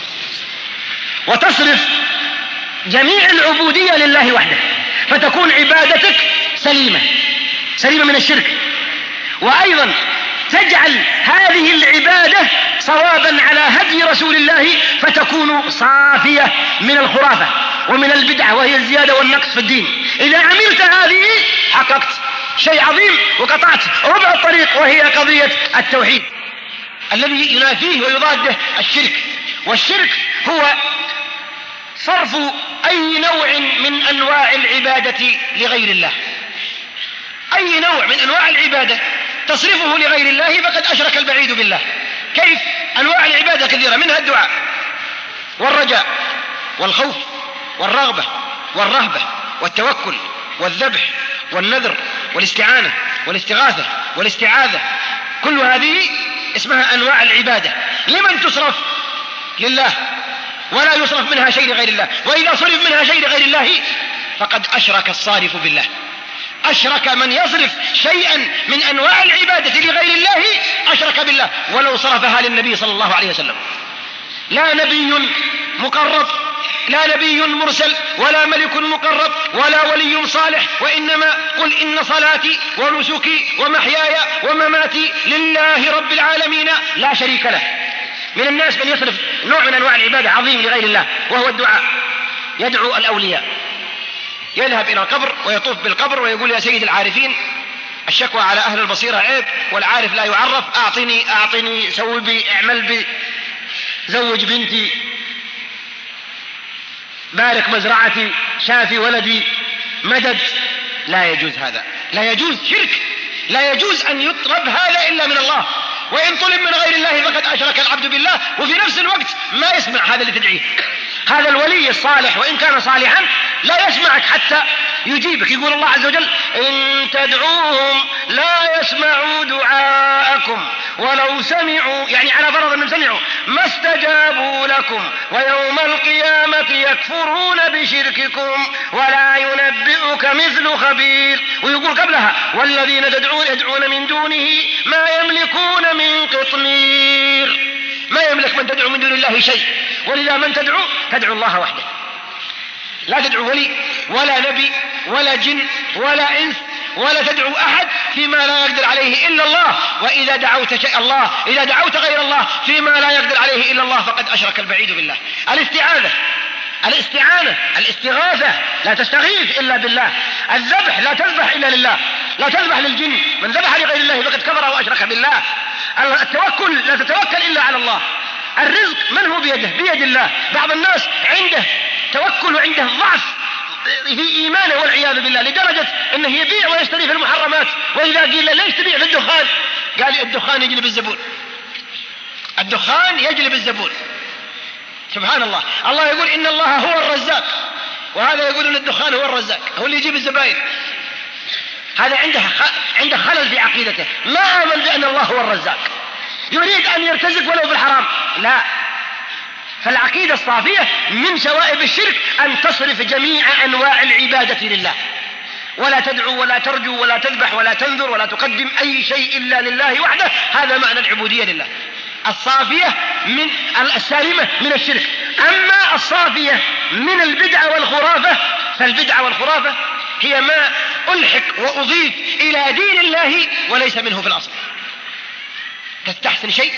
[SPEAKER 10] وتصرف جميع العبودية لله وحده، فتكون عبادتك سليمة سليمة من الشرك، وأيضا تجعل هذه العبادة صوابا على هدي رسول الله، فتكون صافية من الخرافة ومن البدعة وهي الزيادة والنقص في الدين. إذا عملت هذه حققت شيء عظيم وقطعت ربع الطريق، وهي قضية التوحيد الذي ينافيه ويضاده الشرك. والشرك هو صرف أي نوع من أنواع العبادة لغير الله، أي نوع من أنواع العبادة تصرفه لغير الله فقد أشرك البعيد بالله. كيف؟ أنواع العبادة كثيرة، منها الدعاء والرجاء والخوف والرغبة والرهبة والتوكل والذبح والنذر والاستعانة والاستغاثة والاستعاذة، كل هذه اسمها أنواع العبادة. لمن تصرف؟ لله، ولا يصرف منها شيء لغير الله. وإذا صرف منها شيء لغير الله فقد أشرك الصارف بالله. أشرك من يصرف شيئا من أنواع العبادة لغير الله أشرك بالله ولو صرفها للنبي صلى الله عليه وسلم. لا نبي مقرب، لا نبي مرسل، ولا ملك مقرب، ولا ولي صالح، وإنما قل إن صلاتي ونسكي ومحياي ومماتي لله رب العالمين لا شريك له. من الناس من يصرف نوع من أنواع العبادة عظيم لغير الله وهو الدعاء. يدعو الأولياء، يذهب إلى القبر ويطوف بالقبر ويقول يا سيد العارفين الشكوى على أهل البصيرة عيب والعارف لا يعرف، أعطني أعطني سوي بي اعمل بي زوج بنتي بارك مزرعتي شافي ولدي مدد. لا يجوز هذا، لا يجوز، شرك. لا يجوز أن يطلب هذا إلا من الله، وإن طلب من غير الله فقد أشرك العبد بالله. وفي نفس الوقت ما يسمع هذا اللي تدعيه. هذا الولي الصالح وإن كان صالحا لا يسمعك حتى يجيبك. يقول الله عز وجل إن تدعوهم لا يسمعوا دعاءكم ولو سمعوا، يعني على فرض أنهم سمعوا ما استجابوا لكم ويوم القيامة يكفرون بشرككم ولا ينبئك مثل خبير. ويقول قبلها والذين تدعون يدعون من دونه ما يملكون من قطمير. ما يملك من تدعو من دون الله شيء، ولذا من تدعو تدعو الله وحده. لا تدعو ولي ولا نبي ولا جن ولا إنس، ولا تدعو أحد فيما لا يقدر عليه إلا الله. وإذا دعوت شيء الله إذا دعوت غير الله فيما لا يقدر عليه إلا الله فقد أشرك البعيد بالله. الاستعاذة، الاستعانة، الاستغاثة، لا تستغيث إلا بالله. الذبح لا تذبح إلا لله، لا تذبح للجن، من ذبح لغير الله فقد كفر وأشرك بالله. التوكل لا تتوكل إلا على الله. الرزق من هو بيده؟ بيد الله. بعض الناس عنده توكل وعنده ضعف في إيمانه والعياذ بالله لدرجة أنه يبيع ويشتري في المحرمات، وإذا قيل له ليش تبيع في الدخان؟ قال الدخان يجلب الزبون، الدخان يجلب الزبون. سبحان الله. الله يقول إن الله هو الرزاق، وهذا يقول أن الدخان هو الرزاق، هو اللي يجيب الزبائن. هذا عنده عنده خلل في عقيدته، ما آمن بأن الله هو الرزاق، يريد أن يرتزق ولو بالحرام. لا، فالعقيدة الصافية من شوائب الشرك أن تصرف جميع أنواع العبادة لله، ولا تدعو ولا ترجو ولا تذبح ولا تنذر ولا تقدم أي شيء إلا لله وحده. هذا معنى العبودية لله الصافية من السالمة من الشرك. أما الصافية من البدعة والخرافة فالبدعة والخرافة هي ما ألحق وأضيف إلى دين الله وليس منه في الأصل. تستحسن شيء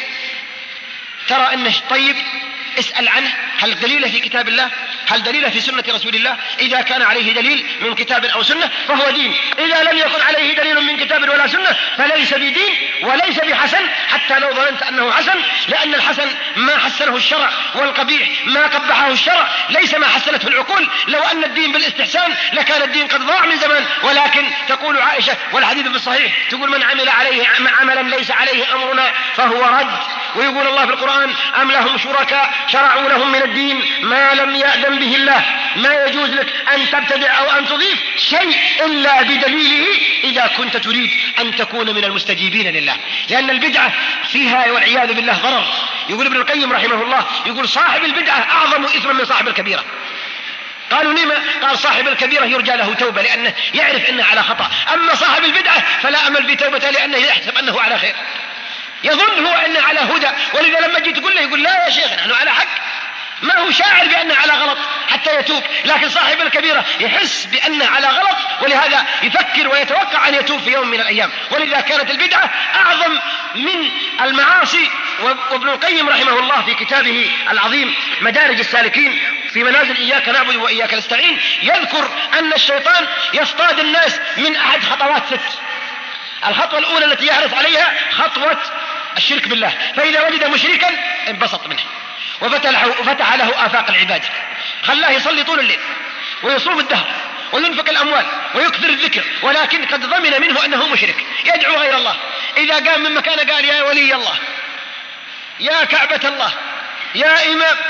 [SPEAKER 10] ترى أنه طيب، اسأل عنه، هل دليله في كتاب الله؟ هل دليله في سنة رسول الله؟ إذا كان عليه دليل من كتاب أو سنة فهو دين، إذا لم يكن عليه دليل من كتاب ولا سنة فليس بدين وليس بحسن، حتى لو ظننت أنه حسن، لأن الحسن ما حسنه الشرع، والقبيح ما قبحه الشرع، ليس ما حسنته العقول. لو أن الدين بالاستحسان لكان الدين قد ضاع من زمان. ولكن تقول عائشة والحديث في الصحيح تقول من عمل عليه عملا ليس عليه أمرنا فهو رد. ويقول الله في القرآن أم لهم شركاء شرعوا لهم من الدين ما لم يأذن به الله. ما يجوز لك أن تبتدع أو أن تضيف شيء إلا بدليله إذا كنت تريد أن تكون من المستجيبين لله، لأن البدعة فيها والعياذ بالله ضرر. يقول ابن القيم رحمه الله يقول صاحب البدعة أعظم إثما من صاحب الكبيرة. قالوا لما؟ قال صاحب الكبيرة يرجى له توبة لأنه يعرف أنه على خطأ، أما صاحب البدعة فلا أمل في توبته لأنه يحسب أنه على خير، يظن هو أنه على هدى. ولذا لما جيت تقول له يقول لا يا شيخ نحن على حق، ما هو شاعر بأنه على غلط حتى يتوب. لكن صاحب الكبيرة يحس بأنه على غلط، ولهذا يفكر ويتوقع أن يتوب في يوم من الأيام. ولذا كانت البدعة أعظم من المعاصي. وابن القيم رحمه الله في كتابه العظيم مدارج السالكين في منازل إياك نعبد وإياك نستعين يذكر أن الشيطان يصطاد الناس من أحد خطوات ست. الخطوة الأولى التي يحرص عليها خطوة الشرك بالله، فإذا وجد مشركا انبسط منه وفتح له آفاق العبادة، خلاه يصلي طول الليل ويصوم الدهر وينفق الأموال ويكثر الذكر، ولكن قد ضمن منه أنه مشرك يدعو غير الله. إذا قام من مكانه قال يا ولي الله، يا كعبة الله، يا إمام،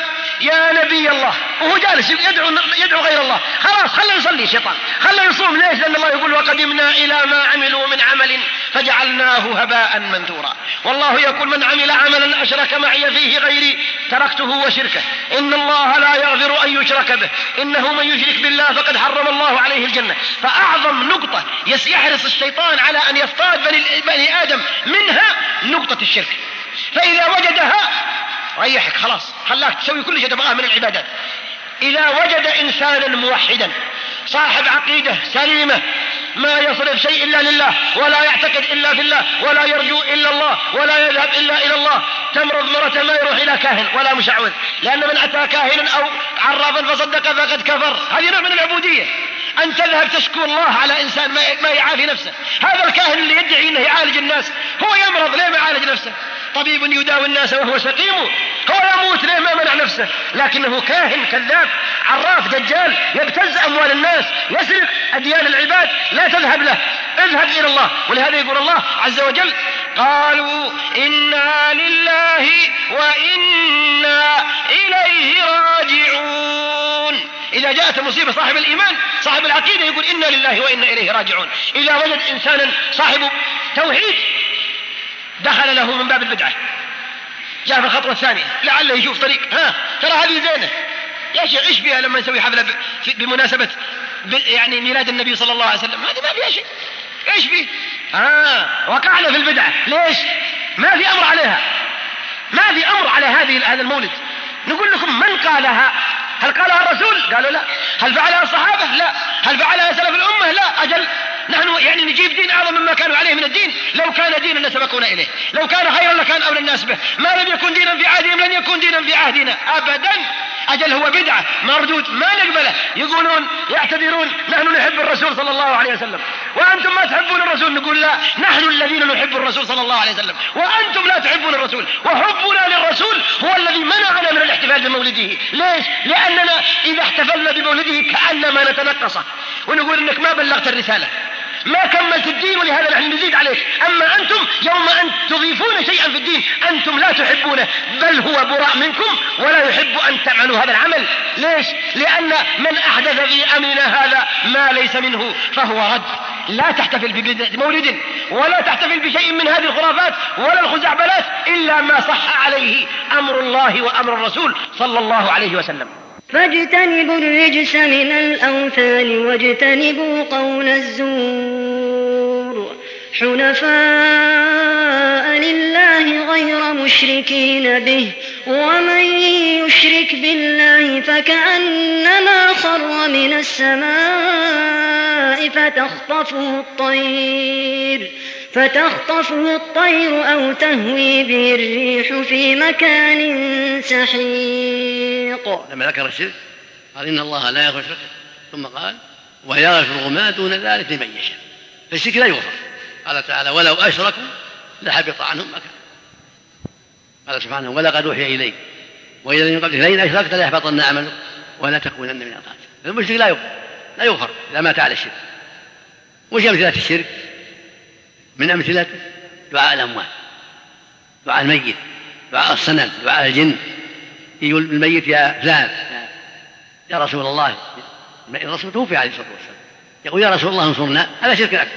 [SPEAKER 10] يا نبي الله وهو جالس يدعو, يدعو غير الله. خلاص خلنا نصلي شيطان، خلنا نصوم. ليش؟ لأن الله يقول وقدمنا إلى ما عملوا من عمل فجعلناه هباء منثورا. والله يقول من عمل عملا أشرك معي فيه غيري تركته وشركه إن الله لا يغفر أن يشرك به إنه من يشرك بالله فقد حرم الله عليه الجنة. فأعظم نقطة يحرص الشيطان على أن يصطاد بني آدم منها نقطة الشرك. فإذا وجدها ريحك خلاص، خلاك تسوي كل شيء تبغاه من العبادات. إذا وجد إنسانا موحدا صاحب عقيدة سليمة ما يصرف شيء إلا لله ولا يعتقد إلا في الله ولا يرجو إلا الله ولا يذهب إلا إلى الله، تمرض مرة ما يروح إلى كاهن ولا مشعوذ، لأن من أتى كاهنا أو عرافا فصدق فقد كفر. هذه نوع من العبودية، أن تذهب تشكو الله على إنسان ما يعافي نفسه. هذا الكاهن اللي يدعي أنه يعالج الناس هو يمرض، ليه ما يعالج نفسه؟ طبيب يداوي الناس وهو سقيم، هو يموت، ليه ما منع نفسه؟ لكنه كاهن كذاب عراف دجال يبتز أموال الناس يسرق أديان العباد. لا تذهب له، اذهب إلى الله. ولهذا يقول الله عز وجل قالوا إنا لله وإنا إليه راجعون. إذا جاءت مصيبة صاحب الإيمان صاحب العقيدة يقول إنا لله وإنا إليه راجعون. إذا وجد إنسانا صاحب توحيد دخل له من باب البدعة، جاء في الخطوة الثانية لعله يشوف طريق، ها ترى هذه زينة يا شيخ، إيش بها لما نسوي حفلة بمناسبة يعني ميلاد النبي صلى الله عليه وسلم؟ هذا ما فيها شيء، إيش فيه؟ آه وقعنا في البدعة. ليش؟ ما في أمر عليها، ما في أمر على هذه هذا المولد. نقول لكم من قالها؟ هل قالها الرسول؟ قالوا لا. هل فعلها الصحابة؟ لا. هل فعلها سلف الأمة؟ لا. أجل نحن يعني نجيب دين أعظم مما كانوا عليه من الدين. لو كان دينا لسبقونا إليه، لو كان خيرا لكان أولى الناس به. ما لم يكن دينا في عهدهم لن يكون دينا في عهدنا أبدا. أجل هو بدعة مردود ما نقبله. يقولون يعتذرون نحن نحب الرسول صلى الله عليه وسلم وأنتم ما تحبون الرسول. نقول لا، نحن الذين نحب الرسول صلى الله عليه وسلم وأنتم لا تحبون الرسول. وحبنا للرسول هو الذي منعنا من الاحتفال بمولده. ليش؟ لأننا إذا احتفلنا بمولده كأنما نتنقصه ونقول إنك ما بلغت الرسالة، ما كملت الدين، ولهذا نحن نزيد عليك. أما أنتم يوم أن تضيفون شيئا في الدين أنتم لا تحبونه، بل هو براء منكم ولا يحب أن تعملوا هذا العمل. ليش؟ لأن من أحدث في أمرنا هذا ما ليس منه فهو رد. لا تحتفل بمولد ولا تحتفل بشيء من هذه الخرافات ولا الخزعبلات إلا ما صح عليه أمر الله وأمر الرسول صلى الله عليه وسلم.
[SPEAKER 9] فاجتنبوا الرجس من الأوثان واجتنبوا قول الزور حنفاء لله غير مشركين به ومن يشرك بالله فكأنما خر من السماء فتخطفه الطير فتخطفه الطير أو تهوي به الريح في مكان سحيق.
[SPEAKER 4] لما ذكر الشرك قال إن الله لا يغفر الشرك، ثم قال ويغفر ما دون ذلك لمن يشاء. فالشرك لا يغفر. قال تعالى ولو أشركوا لحبط عنهم ما كان. قال سبحانه ولقد أوحي إليك وإلى من قبلك لئن أشركت ليحبطن عملك ولا تكونن من الخاسرين. المشرك لا يغفر، لا يغفر إذا مات على الشرك. وش أمثلة الشرك؟ من أمثلة دعاء الأموات، دعاء الميت، دعاء الصنم، دعاء الجن. يقول الميت يا فلان يا رسول الله، الرسول توفي عليه الصلاة والسلام، يقول يا رسول الله انصرنا، هذا شرك أكبر.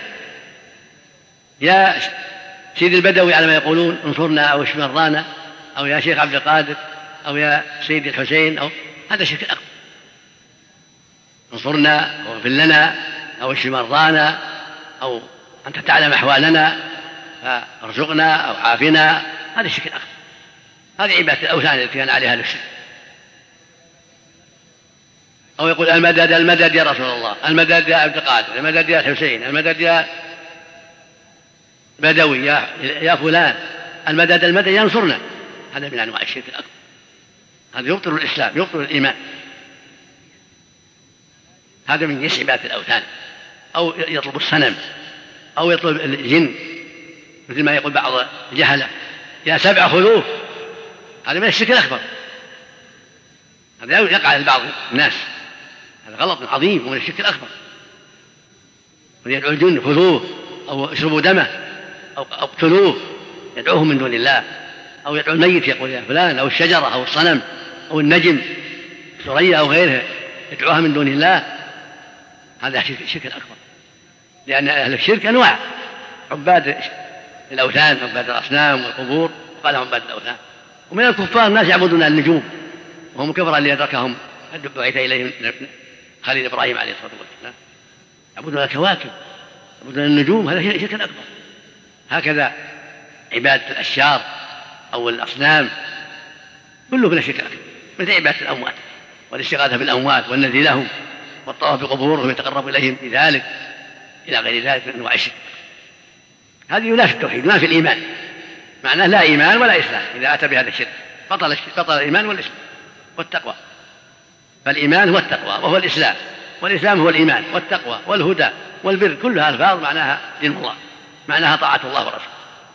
[SPEAKER 4] يا سيد البدوي على ما يقولون انصرنا أو اشف مرضانا أو يا شيخ عبد القادر أو يا سيد الحسين، أو هذا شرك أكبر. انصرنا أو اغفر لنا أو اشف مرضانا أو أنت تعلم أحوالنا فارزقنا أو عافنا، هذا الشرك الأكبر. هذه عبادة الأوثان التي كان عليها الشرك. أو يقول المدد المدد يا رسول الله، المدد يا عبد القادر، المدد يا الحسين، المدد يا بدوي يا, يا فلان، المدد المدد ينصرنا. هذا من أنواع الشرك الأكبر. هذا يبطل الإسلام، يبطل الإيمان. هذا من جنس عبادة الأوثان. أو يطلب الصنم أو يطلب الجن، مثل ما يقول بعض الجهلة يا سبع خذوه، هذا من الشرك الأكبر. هذا يقع لبعض الناس، هذا غلط عظيم ومن الشرك الأكبر. ويدعو الجن خذوه أو اشربوا دمه أو اقتلوه، يدعوه من دون الله. أو يدعو الميت يقول يا فلان، أو الشجرة أو الصنم أو النجم ثريا أو غيره يدعوها من دون الله، هذا شرك أكبر، لأن أهل الشرك أنواع: عباد الأوثان، عباد الأصنام والقبور، وقال عباد الأوثان. ومن الكفار الناس يعبدون النجوم، وهم كفر اللي أدركهم بعث إليهم خليل إبراهيم عليه الصلاة والسلام، يعبدون الكواكب، يعبدون النجوم، هذا شرك أكبر. هكذا عبادة الأشجار أو الأصنام كله من الشرك الأكبر، مثل عبادة الأموات والاستغاثة بالأموات والنذر لهم والطواف بقبورهم يتقرب إليهم بذلك إلى غير ذلك من أنواع الشرك. هذه ينافي التوحيد، ينافي الإيمان، معناه لا إيمان ولا إسلام إذا أتى بهذا الشرك، بطل, بطل الإيمان والإسلام والتقوى. فالإيمان هو التقوى وهو الإسلام، والإسلام هو الإيمان والتقوى والهدى والبر، كلها ألفاظ معناها دين الله، معناها طاعة الله ورسوله.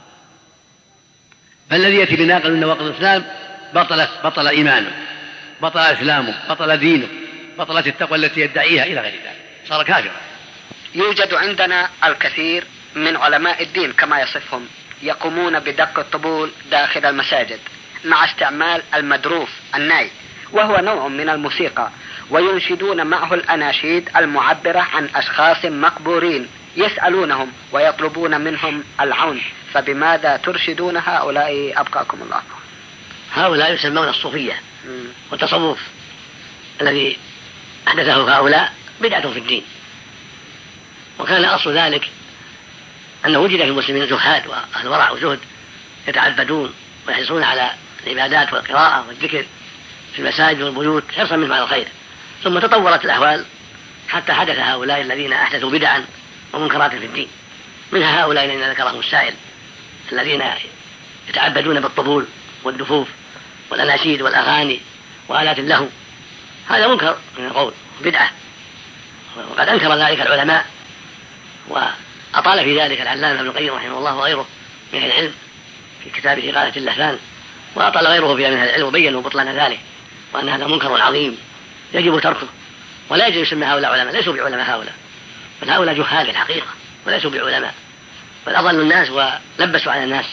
[SPEAKER 4] فالذي يأتي بناقض من نواقض الإسلام بطل, بطل إيمانه، بطل إسلامه، بطل دينه، بطلت التقوى التي يدعيها إلى غير ذلك، صار كافرا.
[SPEAKER 7] يوجد عندنا الكثير من علماء الدين كما يصفهم يقومون بدق الطبول داخل المساجد مع استعمال المدروف الناي، وهو نوع من الموسيقى، وينشدون معه الأناشيد المعبرة عن أشخاص مقبورين يسألونهم ويطلبون منهم العون، فبماذا ترشدون هؤلاء أبقاكم الله؟
[SPEAKER 4] هؤلاء يسمون الصوفية والتصوف الذي أحدثه هؤلاء بدعة في الدين، وكان أصل ذلك أنه وجد في المسلمين زهاد وأهل ورع وزهد يتعبدون ويحرصون على العبادات والقراءة والذكر في المساجد والبيوت حرصا منهم على الخير، ثم تطورت الأحوال حتى حدث هؤلاء الذين أحدثوا بدعا ومنكرات في الدين، منها هؤلاء الذين ذكرهم السائل الذين يتعبدون بالطبول والدفوف والأناشيد والأغاني وآلات اللهو، هذا منكر من القول بدعة، وقد أنكر ذلك العلماء، وأطال في ذلك العلامة ابن القيم رحمه الله وغيره من أهل العلم في كتابه غاية اللهفان، وأطال غيره في من أهل العلم وبينوا بطلان ذلك، وأن هذا منكر عظيم يجب تركه، ولا يجب يسمى هؤلاء علماء، ليسوا بعلماء هؤلاء، بل هؤلاء جهال في الحقيقة وليسوا بعلماء، بل أضلوا الناس ولبسوا على الناس،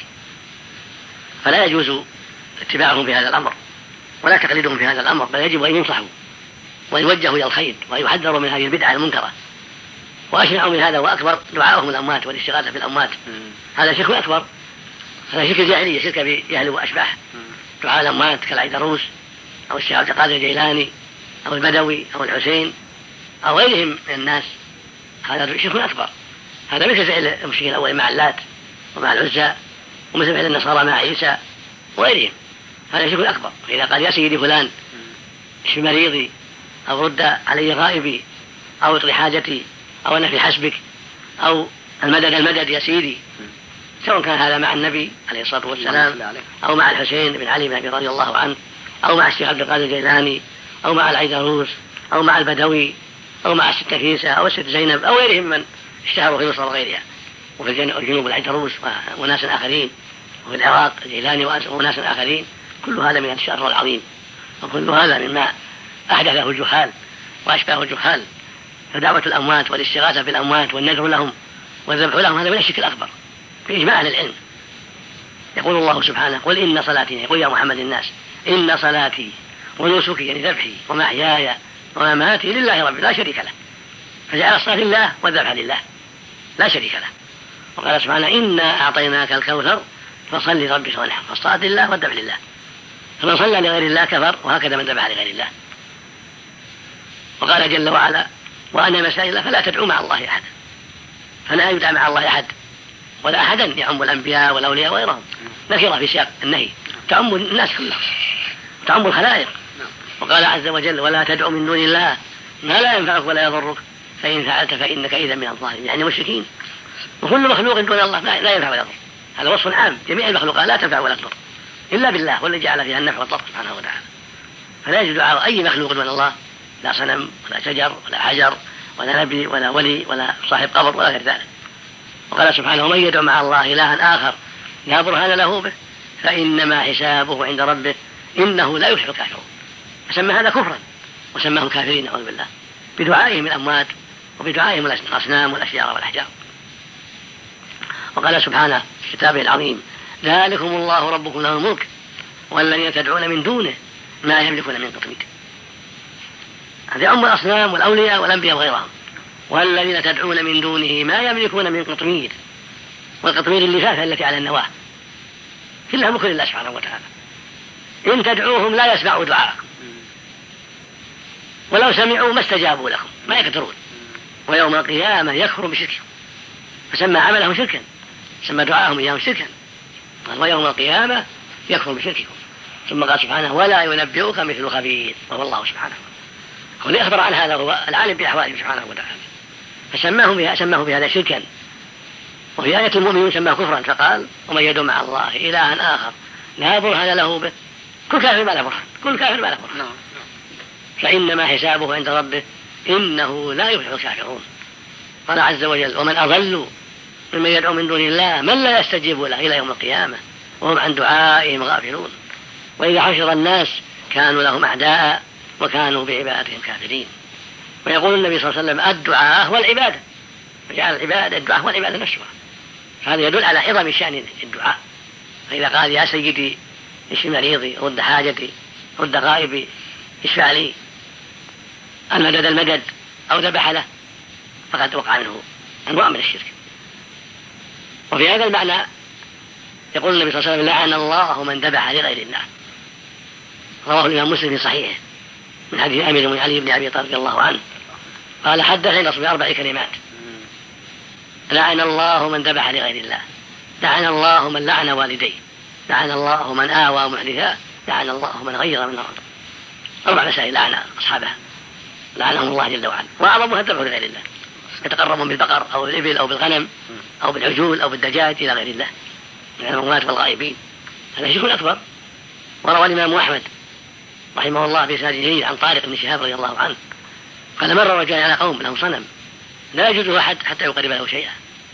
[SPEAKER 4] فلا يجوز اتباعهم في هذا الأمر ولا تقليدهم في هذا الأمر، بل يجب أن ينصحوا ويوجهوا إلى الخير ويحذروا من هذه البدعة المنكرة. وأشنع من هذا وأكبر دعاءهم الأموات والاستغاثة في الأموات، هذا شرك أكبر، هذا شرك الجاهلية، شرك بأهل وأشباه، دعاء الأموات كالعيدروس أو الشيخ عبد القادر الجيلاني أو البدوي أو الحسين أو غيرهم من الناس، هذا شرك أكبر، هذا مثل فعل المشركين الأول مع اللات ومع العزى، ومثل فعل النصارى مع عيسى وغيرهم، هذا شرك أكبر. إذا قال يا سيدي فلان اشف مريضي أو رد علي غائبي أو اطري حاجتي أو أنا في حسبك أو المدد المدد يا سيدي، سواء كان هذا مع النبي عليه الصلاة والسلام أو مع الحسين بن علي بن أبي رضي الله عنه أو مع الشيخ عبد القادر الجيلاني أو مع العيدروس أو مع البدوي أو مع الستة كيسة أو الست زينب أو غيرهم من اشتهروا في مصر وغيرها، وفي الجنوب العيدروس وناس آخرين، وفي العراق الجيلاني وناس آخرين، كل هذا من الشر العظيم، وكل هذا مما أحدثه الجهال وأشباه الجهال. فدعوة الأموات والاستغاثة بالأموات والنذر لهم والذبح لهم هذا من الشرك الأكبر في إجماع أهل العلم. يقول الله سبحانه قل إن صلاتي، يقول يا محمد الناس إن صلاتي ونسكي يعني ذبحي ومحياي ومماتي لله رب لا شريك له، فجعل الصلاة لله والذبح لله لا شريك له. وقال سبحانه إنا أعطيناك الكوثر فصل لربك وانحر، فالصلاة لله والذبح لله، فمن صلى لغير الله كفر، وهكذا من ذبح لغير الله. وقال جل وعلا وأن مسائل فلا تدعو مع الله أحد، فلا يدعى مع الله أحد ولا أحدا يعم الأنبياء والأولياء وغيرهم، نكرة في سياق النهي تعم الناس كلهم تعم الخلائق. وقال عز وجل ولا تدعو من دون الله ما لا ينفعك ولا يضرك فإن فعلت فإنك إذا من الظالمين، يعني مشركين. وكل مخلوق دون الله لا ينفع ولا يضر، هذا وصف عام، جميع المخلوقات لا تنفع ولا تضر إلا بالله، والذي جعل فيها النفع والضر سبحانه وتعالى. فلا يجوز دعاء أي مخلوق دون الله، لا صنم ولا شجر ولا حجر ولا نبي ولا ولي ولا صاحب قبر ولا غير ذلك. وقال سبحانه ومن يدعو مع الله إلها آخر لا برهان له به فإنما حسابه عند ربه إنه لا يفلح الكافرون، فسمى هذا كفرا وسماهم كافرين نعوذ بالله بدعائهم الأموات وبدعائهم الأصنام والأشجار والأحجار. وقال سبحانه في كتابه العظيم ذلكم الله ربكم له الملك والذين تدعون من دونه ما يملكون من قطمير. هذه أم الأصنام والأولياء والأنبياء وغيرهم. والذين تدعون من دونه ما يملكون من قطمير، والقطمير اللفافة التي على النواة كلها ملك لله سبحانه وتعالى. إن تدعوهم لا يسمعوا دعاءكم، ولو سمعوا ما استجابوا لكم، ما يقدرون. ويوم القيامة يكفر بشركهم، فسمى عملهم شركا، سمى دعاءهم إياهم شركا. ويوم القيامة يكفر بشركهم. ثم قال سبحانه ولا ينبئك مثل خبير، وهو الله سبحانه. واللي أخبر عن هذا هو العالم بأحواله سبحانه وتعالى، فسماه بها سماه بهذا شركا. وفي آية المؤمنون سماه كفرا فقال ومن يدعو مع الله إلها آخر لا برهان له به، كل كافر ما له برهان، كل كافر ما له برهان، فإنما حسابه عند ربه إنه لا يفلح الكافرون. قال عز وجل ومن أضل ممن يدعو من دون الله من لا يستجيب له إلى يوم القيامة وهم عن دعائهم غافلون. وإذا حشر الناس كانوا لهم أعداء وكانوا بعبادتهم كافرين. ويقول النبي صلى الله عليه وسلم الدعاء والعبادة، وجعل العبادة الدعاء والعبادة نفسها. هذا يدل على عظم شأن الدعاء. فإذا قال يا سيدي اشف مريضي، رد حاجتي، رد غائبي، اشفع لي، المدد المدد، أو ذبح له، فقد وقع منه أنواع من الشرك. وفي هذا المعنى يقول النبي صلى الله عليه وسلم لعن الله من ذبح لغير الله. رواه الإمام مسلم في صحيحه من حديث أمير المؤمنين علي بن أبي طالب رضي الله عنه قال حدثني نص بأربع كلمات: لعن الله من ذبح لغير الله، لعن الله من لعن والديه، لعن الله من آوى محدثا، لعن الله من غير من أرض. أربع مسائل لعن أصحابها لعنهم الله جل وعلا، وأعظمها الذبح لغير الله، يتقربون بالبقر أو بالإبل أو بالغنم أو بالعجول أو بالدجاج إلى غير الله من الأموات والغائبين، هذا شرك أكبر. وروى الإمام أحمد رحمه الله بإسناد جيد عن طارق بن شهاب رضي الله عنه قال مر رجلان على قوم لهم صنم لا يجوز أحد حتى يقرب له شيئا،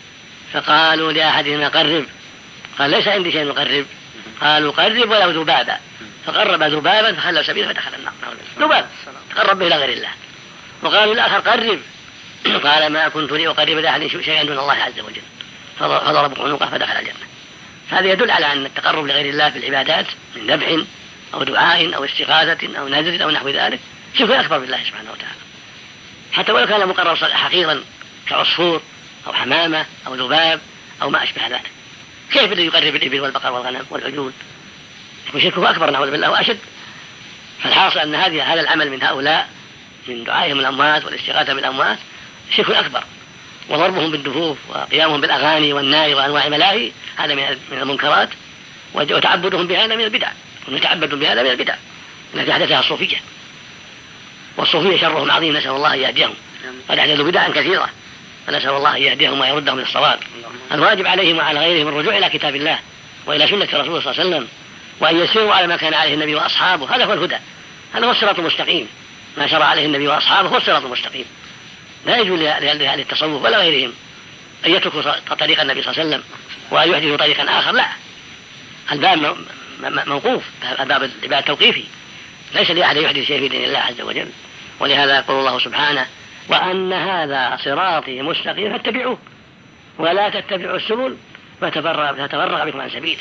[SPEAKER 4] فقالوا لأحدهما قرب، قال ليس عندي شيء نقرب، قالوا قرب ولو ذبابا، فقرب ذبابا فخلى سبيله فدخل النار، ذباب تقرب به إلى غير الله. وقالوا الآخر قرب، قال ما كنت لي أقرب لأحد شيئا دون الله عز وجل، فضرب عنقه فدخل الجنة. هذا يدل على أن التقرب لغير الله في العبادات من ذبح أو دعاء أو استغاثة أو نذر أو نحو ذلك شرك أكبر بالله سبحانه وتعالى، حتى ولو كان مقرر حقيرا كعصفور أو حمامة أو ذباب أو ما أشبه ذلك. كيف الذي يقرب الإبل والبقر والغنم والعجول؟ وشركه أكبر نعوذ بالله وأشد. فالحاصل أن هذه هذا العمل من هؤلاء من دعائهم الأموات والاستغاثة بالأموات شرك أكبر، وضربهم بالدفوف وقيامهم بالأغاني والناي وأنواع الملاهي هذا من المنكرات، وتعبدهم بهذا من البدع، ونتعبد بهذا من البدع التي أحدثها الصوفية. والصوفية شرهم عظيم، نسأل الله أن يهديهم، قد أحدثوا بدعا كثيرة، فنسأل الله أن يهديهم ويردهم من الصواب. الواجب عليهم وعلى غيرهم الرجوع إلى كتاب الله وإلى سنة رسوله صلى الله عليه وسلم، وأن يسيروا على ما كان عليه النبي وأصحابه، هذا هو الهدى، هذا هو الصراط المستقيم، ما شرع عليه النبي وأصحابه هو الصراط المستقيم. لا يجوز لأهل التصوف ولا غيرهم أن يتركوا طريق النبي صلى الله عليه وسلم وأن يحدثوا طريقا آخر، لا، الباب موقوف، الباب العباد توقيفي، ليس لأحد يحدث شيء في دين الله عز وجل. ولهذا يقول الله سبحانه وأن هذا صراطي مستقيم فاتبعوه ولا تتبعوا السبل فتفرق بكم عن سبيله.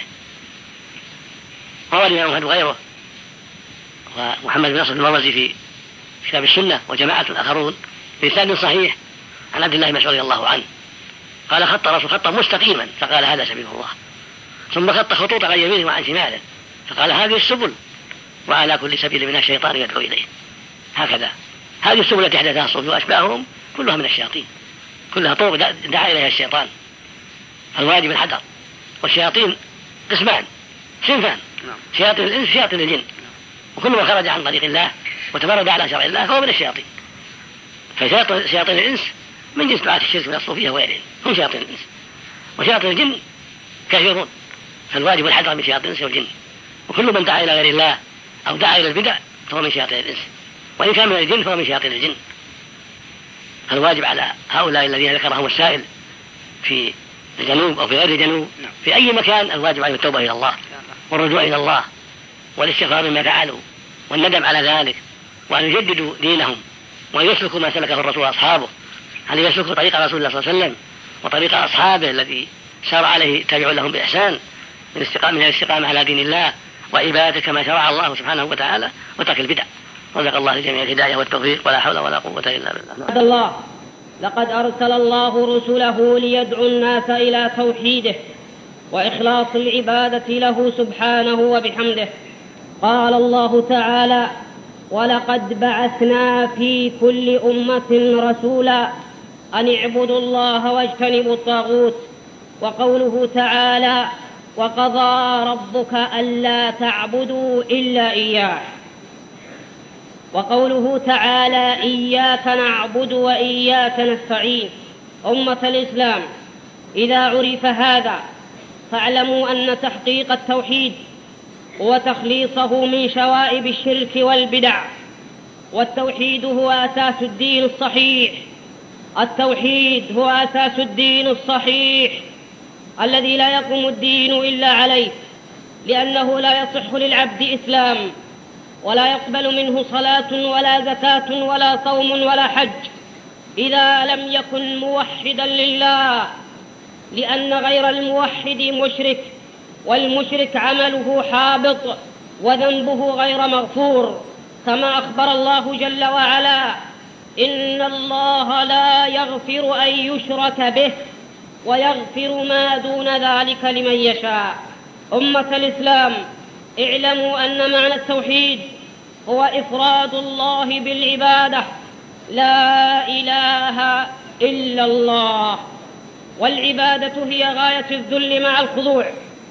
[SPEAKER 4] روى الإمام أحمد وغيره ومحمد بن نصر المروزي في كتاب السنة وجماعة آخرون بإسناد صحيح عن عبد الله بن مسعود رضي الله عنه قال خط رسول خطا مستقيما فقال هذا سبيل الله، ثم خط خطوط عن يمينه وعن شماله فقال هذه السبل، وعلى كل سبيل من الشيطان يدعو إليه. هكذا هذه السبل التي أحدثها الصوفية وأشباههم كلها من الشياطين، كلها طرق دعا إليها الشيطان، الواجب الحذر. والشياطين قسمان صنفان، شياطين الإنس شياطين الجن، وكل من خرج عن طريق الله وتفرد على شرع الله فهو من الشياطين. فشياطين الإنس من جنس دعاة الشرك من الصوفية وغيرهم، هم شياطين الإنس. وشياطين الجن كثيرون، فالواجب الحذر من شياطين الإنس والجن، وكل من دعا إلى غير الله أو دعا إلى البدع فهو من شياطين الإنس، وإن كان من الجن فهو من شياطين الجن. الواجب على هؤلاء الذين ذكرهم السائل في الجنوب أو في غير الجنوب في أي مكان الواجب عليهم التوبة إلى الله والرجوع إلى الله والاستغفار مما فعلوا والندم على ذلك، وأن يجددوا دينهم وأن يسلكوا ما سلكه الرسول وأصحابه، أن يسلكوا طريق رسول الله صلى الله عليه وسلم وطريق أصحابه الذي سار عليه تابعوا لهم بإحسان من الاستقامة على دين الله وعبادة كما شرع الله سبحانه وتعالى وترك البدع. رزق الله لجميع الهداية والتوفيق ولا حول ولا قوة إلا بالله.
[SPEAKER 14] الله لقد أرسل الله رسله ليدعو الناس إلى توحيده وإخلاص العبادة له سبحانه وبحمده. قال الله تعالى: ولقد بعثنا في كل أمة رسولا أن اعبدوا الله واجتنبوا الطاغوت. وقوله تعالى: وقضى ربك ألا تعبدوا إلا إياه. وقوله تعالى: إياك نعبد وإياك نستعين. أمة الإسلام، إذا عرف هذا فاعلموا أن تحقيق التوحيد وتخليصه من شوائب الشرك والبدع. والتوحيد هو أساس الدين الصحيح. التوحيد هو أساس الدين الصحيح الذي لا يقوم الدين إلا عليه، لأنه لا يصح للعبد إسلام ولا يقبل منه صلاة ولا زكاة ولا صوم ولا حج إذا لم يكن موحدا لله، لأن غير الموحد مشرك، والمشرك عمله حابط وذنبه غير مغفور، كما أخبر الله جل وعلا: إن الله لا يغفر أن يشرك به ويغفر ما دون ذلك لمن يشاء. أمة الإسلام، اعلموا أن معنى التوحيد هو إفراد الله بالعبادة، لا إله إلا الله. والعبادة هي غاية الذل مع الخضوع.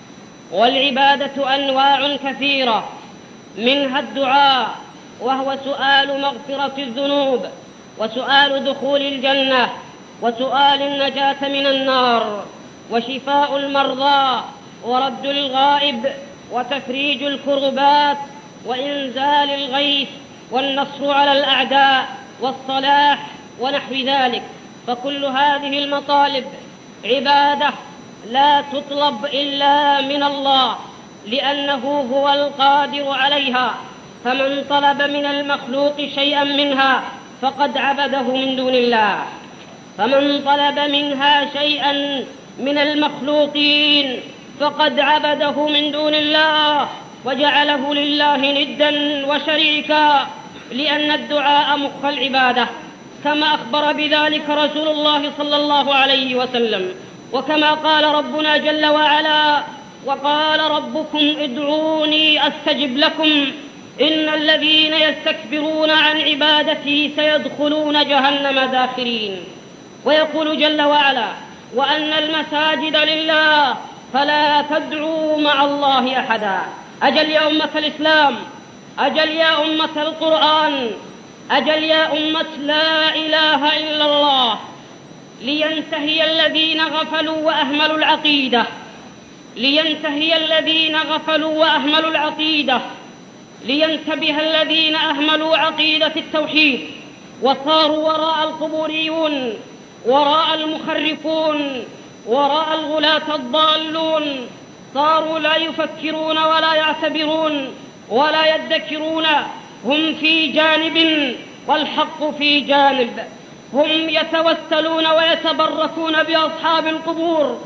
[SPEAKER 14] والعبادة أنواع كثيرة، منها الدعاء وهو سؤال مغفرة الذنوب وسؤال دخول الجنة وسؤال النجاة من النار وشفاء المرضى ورد الغائب وتفريج الكربات وإنزال الغيث والنصر على الأعداء والصلاح ونحو ذلك. فكل هذه المطالب عبادة لا تطلب إلا من الله، لأنه هو القادر عليها. فمن طلب من المخلوق شيئا منها فقد عبده من دون الله. فمن طلب منها شيئا من المخلوقين فقد عبده من دون الله وجعله لله ندا وشريكا، لأن الدعاء مخ العبادة، كما أخبر بذلك رسول الله صلى الله عليه وسلم، وكما قال ربنا جل وعلا: وقال ربكم ادعوني أستجب لكم إن الذين يستكبرون عن عبادتي سيدخلون جهنم داخرين. ويقول جل وعلا: وأن المساجد لله فلا تدعوا مع الله أحدا. أجل يا أمة الإسلام، أجل يا أمة القرآن، أجل يا أمة لا إله إلا الله، لينتهي الذين غفلوا وأهملوا العقيدة، لينتهي الذين غفلوا وأهملوا العقيدة، لينتبه الذين أهملوا عقيدة التوحيد وصاروا وراء القبوريون، وراء المخرفون، وراء الغلاة الضالون. صاروا لا يفكرون ولا يعتبرون ولا يذكرون، هم في جانب والحق في جانب. هم يتوسلون ويتبركون بأصحاب القبور،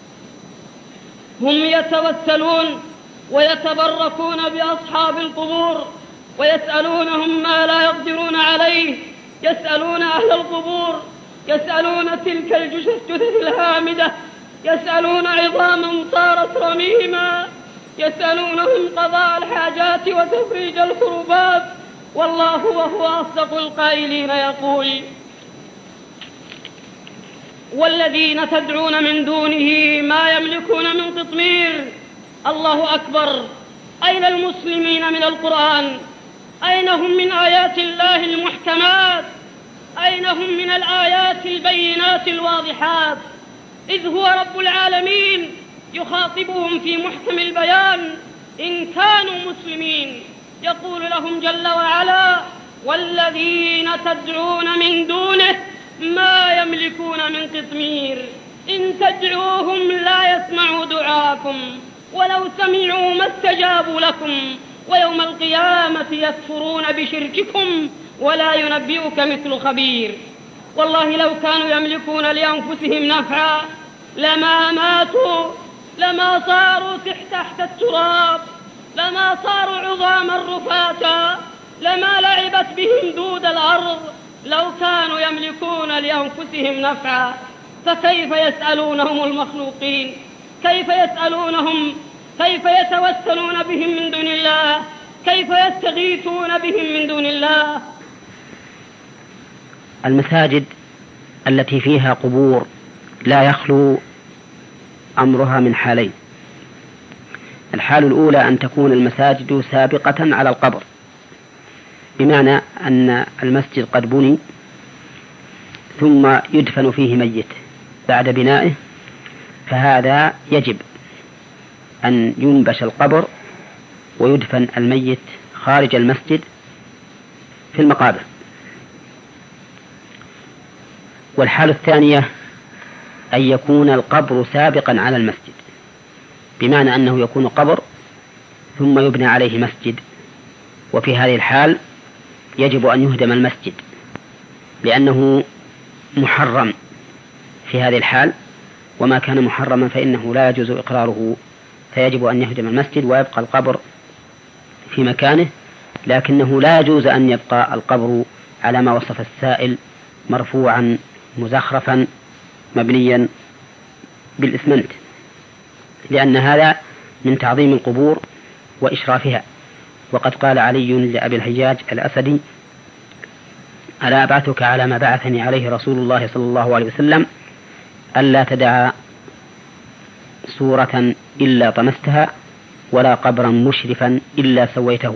[SPEAKER 14] هم يتوسلون ويتبركون بأصحاب القبور ويسألونهم ما لا يقدرون عليه. يسألون أهل القبور، يسألون تلك الجثث الهامدة، يسألون عظاما صارت رميما، يسألونهم قضاء الحاجات وتفريج الكربات. والله وهو أصدق القائلين يقول: والذين تدعون من دونه ما يملكون من قطمير. الله أكبر! أين المسلمين من القرآن؟ أين هم من آيات الله المحكمات؟ أين هم من الآيات البينات الواضحات؟ إذ هو رب العالمين يخاطبهم في محكم البيان إن كانوا مسلمين، يقول لهم جل وعلا: والذين تدعون من دونه ما يملكون من قطمير إن تدعوهم لا يسمعوا دعاءكم ولو سمعوا ما استجابوا لكم ويوم القيامة يكفرون بشرككم ولا ينبئك مثل خبير. والله لو كانوا يملكون لأنفسهم نفعا لما ماتوا، لما صاروا تحت تحت التراب، لما صاروا عظاما رفاتا، لما لعبت بهم دود الأرض، لو كانوا يملكون لأنفسهم نفعا فكيف يسألونهم المخلوقين؟ كيف يسألونهم؟ كيف يتوسلون بهم من دون الله؟ كيف يستغيثون بهم من دون الله؟
[SPEAKER 12] المساجد التي فيها قبور لا يخلو أمرها من حالين. الحال الأولى أن تكون المساجد سابقة على القبر، بمعنى أن المسجد قد بني ثم يدفن فيه ميت بعد بنائه، فهذا يجب أن ينبش القبر ويدفن الميت خارج المسجد في المقابر. والحال الثانية أن يكون القبر سابقا على المسجد، بمعنى أنه يكون قبر ثم يبنى عليه مسجد، وفي هذه الحال يجب أن يهدم المسجد لأنه محرم في هذه الحال، وما كان محرما فإنه لا يجوز إقراره، فيجب أن يهدم المسجد ويبقى القبر في مكانه، لكنه لا يجوز أن يبقى القبر على ما وصف السائل مرفوعا مزخرفا مبنيا بالإسمنت، لأن هذا من تعظيم القبور وإشرافها. وقد قال علي لأبي الحجاج الأسدي: ألا أبعثك على ما بعثني عليه رسول الله صلى الله عليه وسلم، ألا تدع صورة إلا طمستها ولا قبرا مشرفا إلا سويته.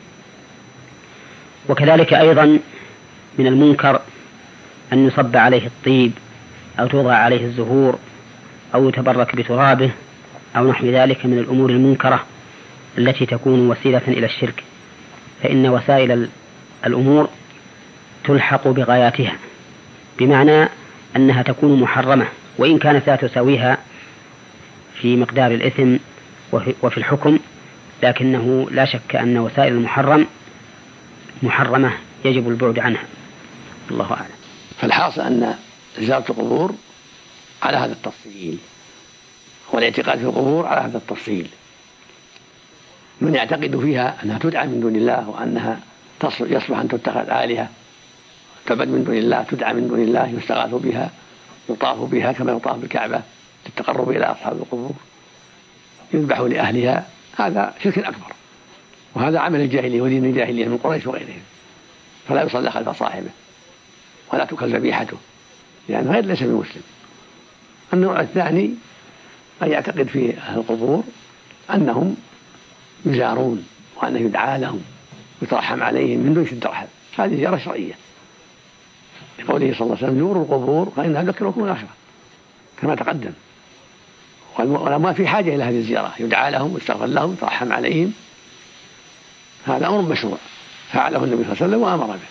[SPEAKER 12] وكذلك أيضا من المنكر أن يصب عليه الطيب أو توضع عليه الزهور أو يتبرك بترابه أو نحو ذلك من الأمور المنكرة التي تكون وسيلة إلى الشرك، فإن وسائل الأمور تلحق بغاياتها، بمعنى أنها تكون محرمة وإن كانت لا تساويها في مقدار الإثم وفي الحكم، لكنه لا شك أن وسائل المحرم محرمة يجب البعد عنها. الله أعلم.
[SPEAKER 4] فالحاصل أن زيارة القبور على هذا التفصيل، والاعتقاد في القبور على هذا التفصيل. من يعتقد فيها أنها تدعى من دون الله وأنها يصلح أن تتخذ آلهة تعبد من دون الله، تدعى من دون الله، يستغاث بها، يطاف بها كما يطاف بالكعبة للتقرب إلى أصحاب القبور، يذبح لأهلها، هذا شرك أكبر، وهذا عمل الجاهلية ودين الجاهلية من قريش وغيرهم، فلا يصلى خلف صاحبه ولا تكل ذبيحته لأنه غير ليس بمسلم. النوع الثاني أن يعتقد في أهل القبور أنهم يزارون وأنه يدعى لهم ويترحم عليهم من دون شد رحم، هذه زيارة شرعية لقوله صلى الله عليه وسلم: زوروا القبور فإنها تذكركم الآخرة، كما تقدم. ولا في حاجة إلى هذه الزيارة، يدعى لهم ويستغفر لهم ويترحم عليهم، هذا أمر مشروع فعله النبي صلى الله عليه وسلم وأمر به.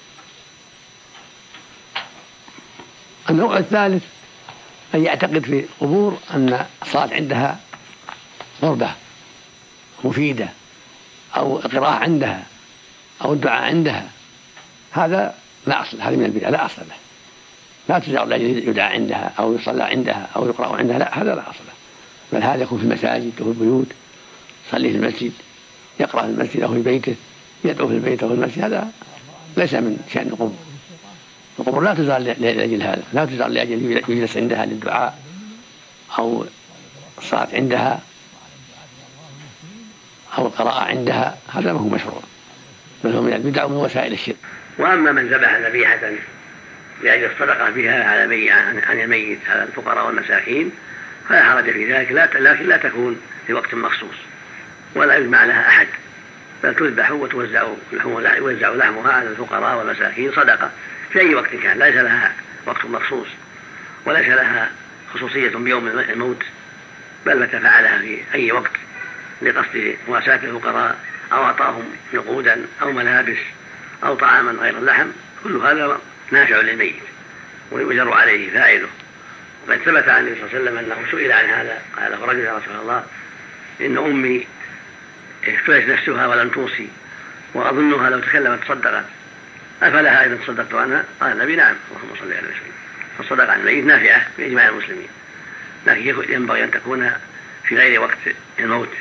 [SPEAKER 4] النوع الثالث أن يعتقد في القبور أن الصلاة عندها قربة مفيدة أو القراءة عندها أو الدعاء عندها، هذا لا أصل، هذه من البدع لا أصل له. لا تزار لأجل يدعى عندها أو يصلى عندها أو يقرأ عندها، لا، هذا لا أصل له، بل هذا يكون في المساجد وفي البيوت، يصلي في المسجد، يقرأ في المسجد أو في بيته، يدعو في البيت أو في المسجد، هذا ليس من شأن القبور. القبور لا تزار لأجل هذا، لا تزار لأجل يجلس عندها للدعاء أو الصلاة عندها أو القراءة عندها، هذا ما هو مشروع، بل هو من البدع ومن وسائل الشرك. وأما من ذبح ذبيحة لأجل الصدقة بها على عن الميت على الفقراء والمساكين فلا حرج في ذلك، لكن لا تكون في وقت مخصوص ولا يجمع لها أحد، بل تذبح وتوزع لحمها على الفقراء والمساكين صدقة في أي وقت كان، ليس لها وقت مخصوص وليس لها خصوصية بيوم الموت، بل متى فعلها في أي وقت لقصد مواساة الفقراء أو أعطاهم نقودا أو ملابس أو طعاما غير اللحم، كل هذا نافع للميت ويؤجر عليه فاعله. وقد ثبت عن النبي صلى الله عليه وسلم أنه سئل عن هذا، قال له رجل: يا رسول الله، إن أمي اشترت نفسها ولم توصي وأظنها لو تكلمت صدقت، أفلها إذا تصدقت عنها؟ قال النبي: نعم، اللهم صل على وسلم. فالصدقة عن الميت نافعة بإجماع المسلمين، لكن ينبغي أن تكون في غير وقت الموت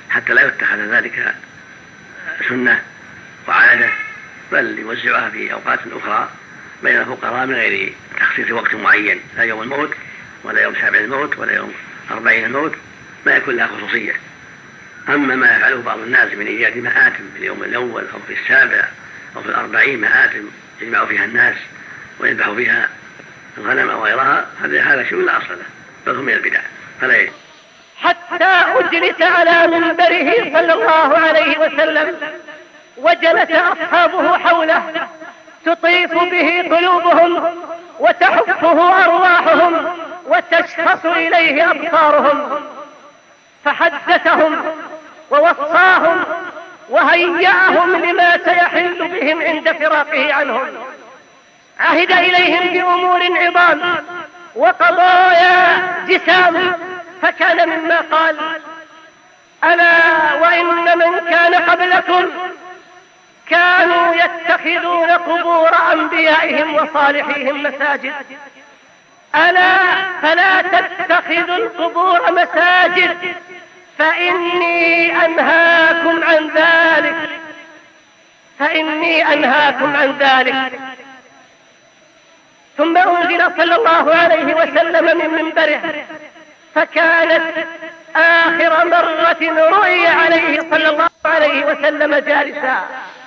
[SPEAKER 4] حتى لا يتخذ ذلك سنة وعادة، بل يوزعها في أوقات أخرى بين الفقراء من غير تخصيص وقت معين، لا يوم الموت ولا يوم سابع الموت ولا يوم أربعين الموت، ما يكون لها خصوصية. أما ما يفعله بعض الناس من إيجاد مآتم في اليوم الأول أو في السابع أو في الأربعين، مآتم يجمع فيها الناس ويذبح فيها الغنم أو غيرها، هذا شيء لا أصل له، بل هو من البدع فلا يجب.
[SPEAKER 3] حتى أجلس على منبره صلى الله عليه وسلم وجلس أصحابه حوله تطيف به قلوبهم وتحفه أرواحهم وتشخص إليه أبصارهم، فحدثهم ووصاهم وهيأهم لما سيحل بهم عند فراقه عنهم. عهد إليهم بأمور عظام وقضايا جسام، فكان مما قال: ألا وإن من كان قبلكم كانوا يتخذون قبور أنبيائهم وصالحيهم مساجد، ألا فلا تتخذوا القبور مساجد فإني أنهاكم عن ذلك فإني أنهاكم عن ذلك. ثم أنزل صلى الله عليه وسلم من منبره، فكانت آخر مرة رؤي عليه صلى الله عليه وسلم جالسا.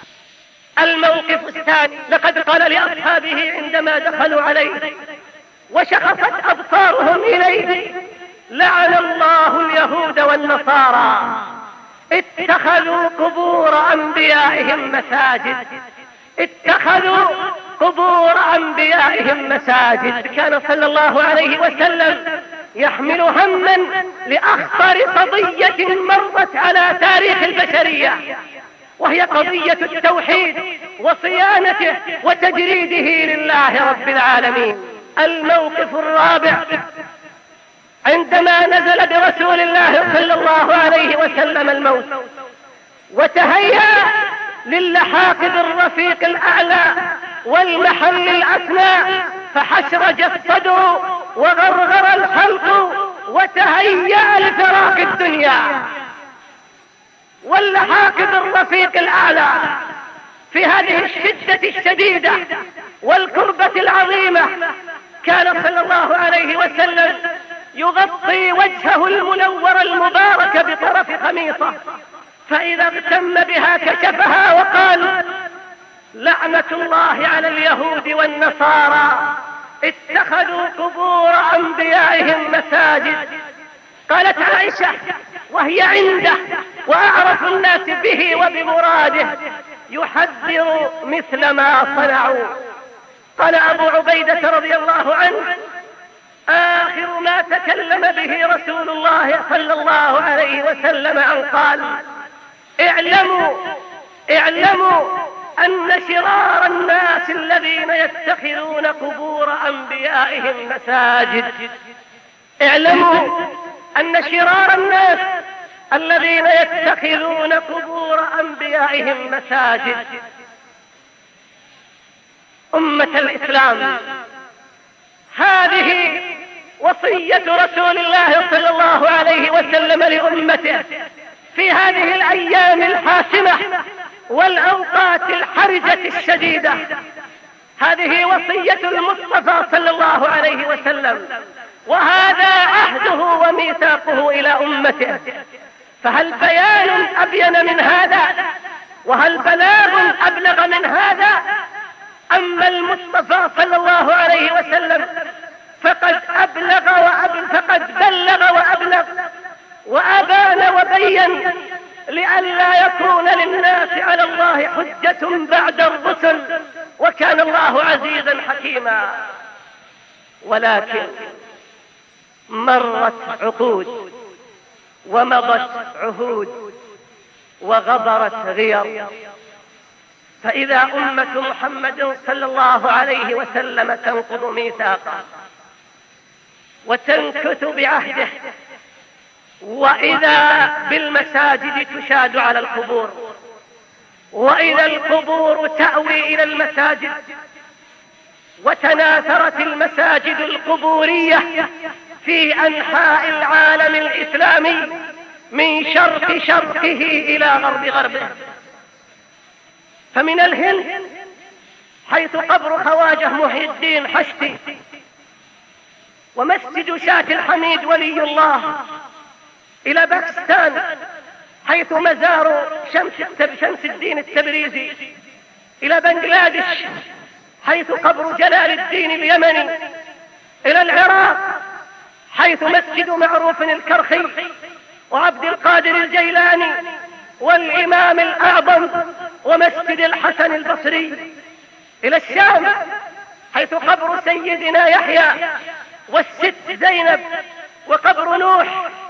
[SPEAKER 3] الموقف الثاني: لقد قال لأصحابه عندما دخلوا عليه وشخصت أبصارهم إليه: لعن الله اليهود والنصارى اتخذوا قبور أنبيائهم مساجد اتخذوا قبور أنبيائهم مساجد. كان صلى الله عليه وسلم يحمل هما لأخطر قضية مرت على تاريخ البشرية، وهي قضية التوحيد وصيانته وتجريده لله رب العالمين. الموقف الرابع: عندما نزل برسول الله صلى الله عليه وسلم الموت وتهيأ للحاق بالرفيق الأعلى والمحل الأسنى، فحشرج الصدر وغرغر الحلق وتهيأ لفراق الدنيا واللحاق بالرفيق الأعلى. في هذه الشدة الشديدة والكربة العظيمة كان صلى الله عليه وسلم يغطي وجهه المنور المبارك بطرف خميصه، فإذا اغتم بها كشفها وقال: لعنة الله على اليهود والنصارى اتخذوا قبور أنبيائهم مساجد. قالت عائشة وهي عنده وأعرف الناس به وبمراده: يحذر مثل ما صنعوا. قال أبو عبيدة رضي الله عنه: آخر ما تكلم به رسول الله صلى الله عليه وسلم أن قال: اعلموا اعلموا أن شرار الناس الذين يتخذون قبور أنبيائهم مساجد. اعلموا أن شرار الناس الذين يتخذون قبور أنبيائهم مساجد. أمة الإسلام، هذه وصية رسول الله صلى الله عليه وسلم لأمته في هذه الأيام الحاسمة والأوقات الحرجة الشديدة. هذه وصية المصطفى صلى الله عليه وسلم، وهذا عهده وميثاقه إلى أمته. فهل بيان أبين من هذا؟ وهل بلاغ أبلغ من هذا؟ أما المصطفى صلى الله عليه وسلم فقد أبلغ وأبلغ فقد بلغ وأبلغ وأبان وبين، لئلا يكون للناس على الله حجة بعد الرسل، وكان الله عزيزا حكيما. ولكن مرت عقود ومضت عهود وغبرت غير، فإذا أمة محمد صلى الله عليه وسلم تنقض ميثاقه وتنكث بعهده، وإذا بالمساجد تشاد على القبور، وإذا القبور تأوي إلى المساجد، وتناثرت المساجد القبورية في أنحاء العالم الإسلامي، من شرق شرقه إلى غرب غربه. فمن الهند حيث قبر خواجه محي الدين حشتي، ومسجد شاة الحميد ولي الله، إلى باكستان حيث مزار شمس, شمس الدين التبريزي، إلى بنغلاديش حيث قبر جلال الدين اليمني، إلى العراق حيث مسجد معروف الكرخي وعبد القادر الجيلاني والإمام الأعظم ومسجد الحسن البصري، إلى الشام حيث قبر سيدنا يحيى والست زينب وقبر نوح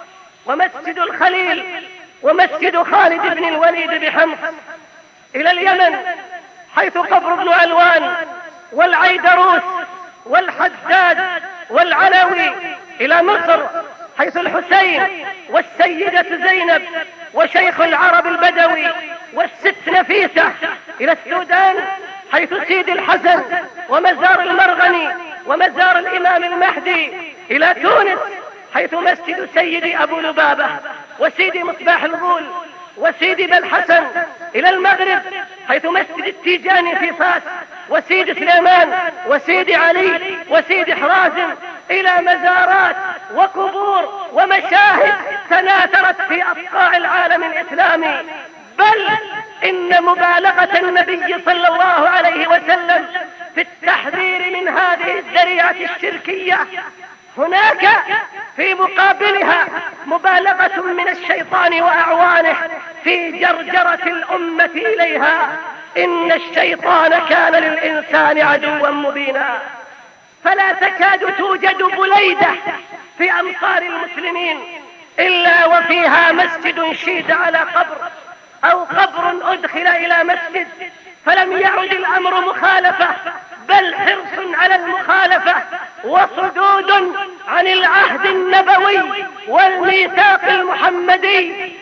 [SPEAKER 3] ومسجد الخليل ومسجد خالد بن الوليد بحمص، إلى اليمن حيث قبر ابن علوان والعيدروس والحداد والعلوي، إلى مصر حيث الحسين والسيدة زينب وشيخ العرب البدوي والست نفيسة، إلى السودان حيث سيد الحسن ومزار المرغني ومزار الإمام المهدي، إلى تونس حيث مسجد سيدي أبو لبابة وسيدي مصباح الغول وسيدي بالحسن، إلى المغرب حيث مسجد التيجاني في فاس وسيدي سليمان وسيدي علي وسيدي حرازم، إلى مزارات وقبور ومشاهد تناثرت في أصقاع العالم الإسلامي. بل إن مبالغة النبي صلى الله عليه وسلم في التحذير من هذه الذريعة الشركية هناك في مقابلها مبالغة من الشيطان وأعوانه في جرجرة الأمة إليها. إن الشيطان كان للإنسان عدوا مبينا، فلا تكاد توجد بليدة في أمصار المسلمين إلا وفيها مسجد شيد على قبر أو قبر أدخل إلى مسجد، فلم يعد الأمر مخالفة بل حرص على المخالفة وصدود عن العهد النبوي والميثاق المحمدي،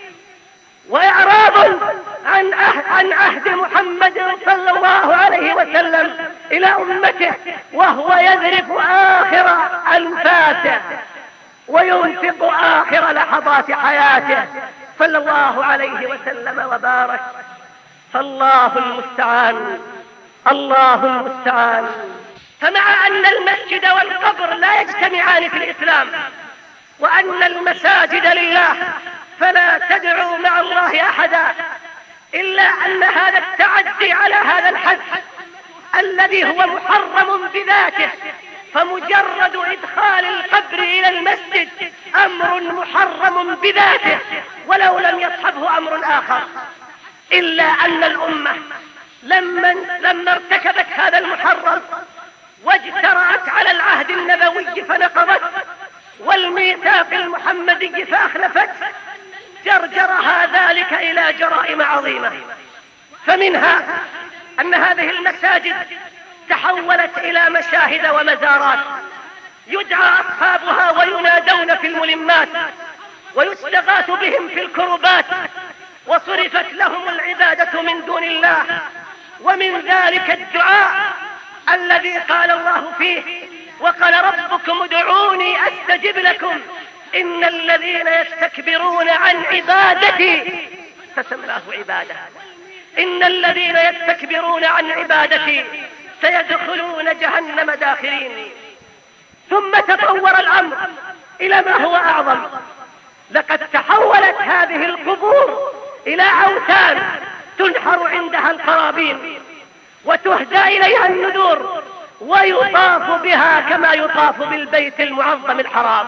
[SPEAKER 3] وإعراض عن عن عهد محمد صلى الله عليه وسلم إلى أمته، وهو يذرف آخر أنفاسه وينفق آخر لحظات حياته صلى الله عليه وسلم وبارك. فالله المستعان، الله المستعان. فمع أن المسجد والقبر لا يجتمعان في الإسلام وأن المساجد لله فلا تدعوا مع الله أحدا، إلا أن هذا التعدي على هذا الحد الذي هو محرم بذاته، فمجرد إدخال القبر إلى المسجد أمر محرم بذاته ولو لم يصحبه أمر آخر، إلا أن الأمة لما, لما ارتكبت هذا المحرم واجترأت على العهد النبوي فنقضت والميثاق المحمدي فأخلفت، جرجرها ذلك إلى جرائم عظيمة. فمنها أن هذه المساجد تحولت إلى مشاهد ومزارات يدعى أصحابها وينادون في الملمات ويستغاث بهم في الكربات، وصرفت لهم العبادة من دون الله. ومن ذلك الدعاء الذي قال الله فيه: وقال ربكم ادعوني أستجب لكم إن الذين يستكبرون عن عبادتي فسماه عبادة إن الذين يستكبرون عن عبادتي سيدخلون جهنم داخرين. ثم تطور الأمر إلى ما هو أعظم، لقد تحولت هذه القبور إلى أوثان تنحر عندها القرابين وتهدى إليها النذور ويطاف بها كما يطاف بالبيت المعظم الحرام.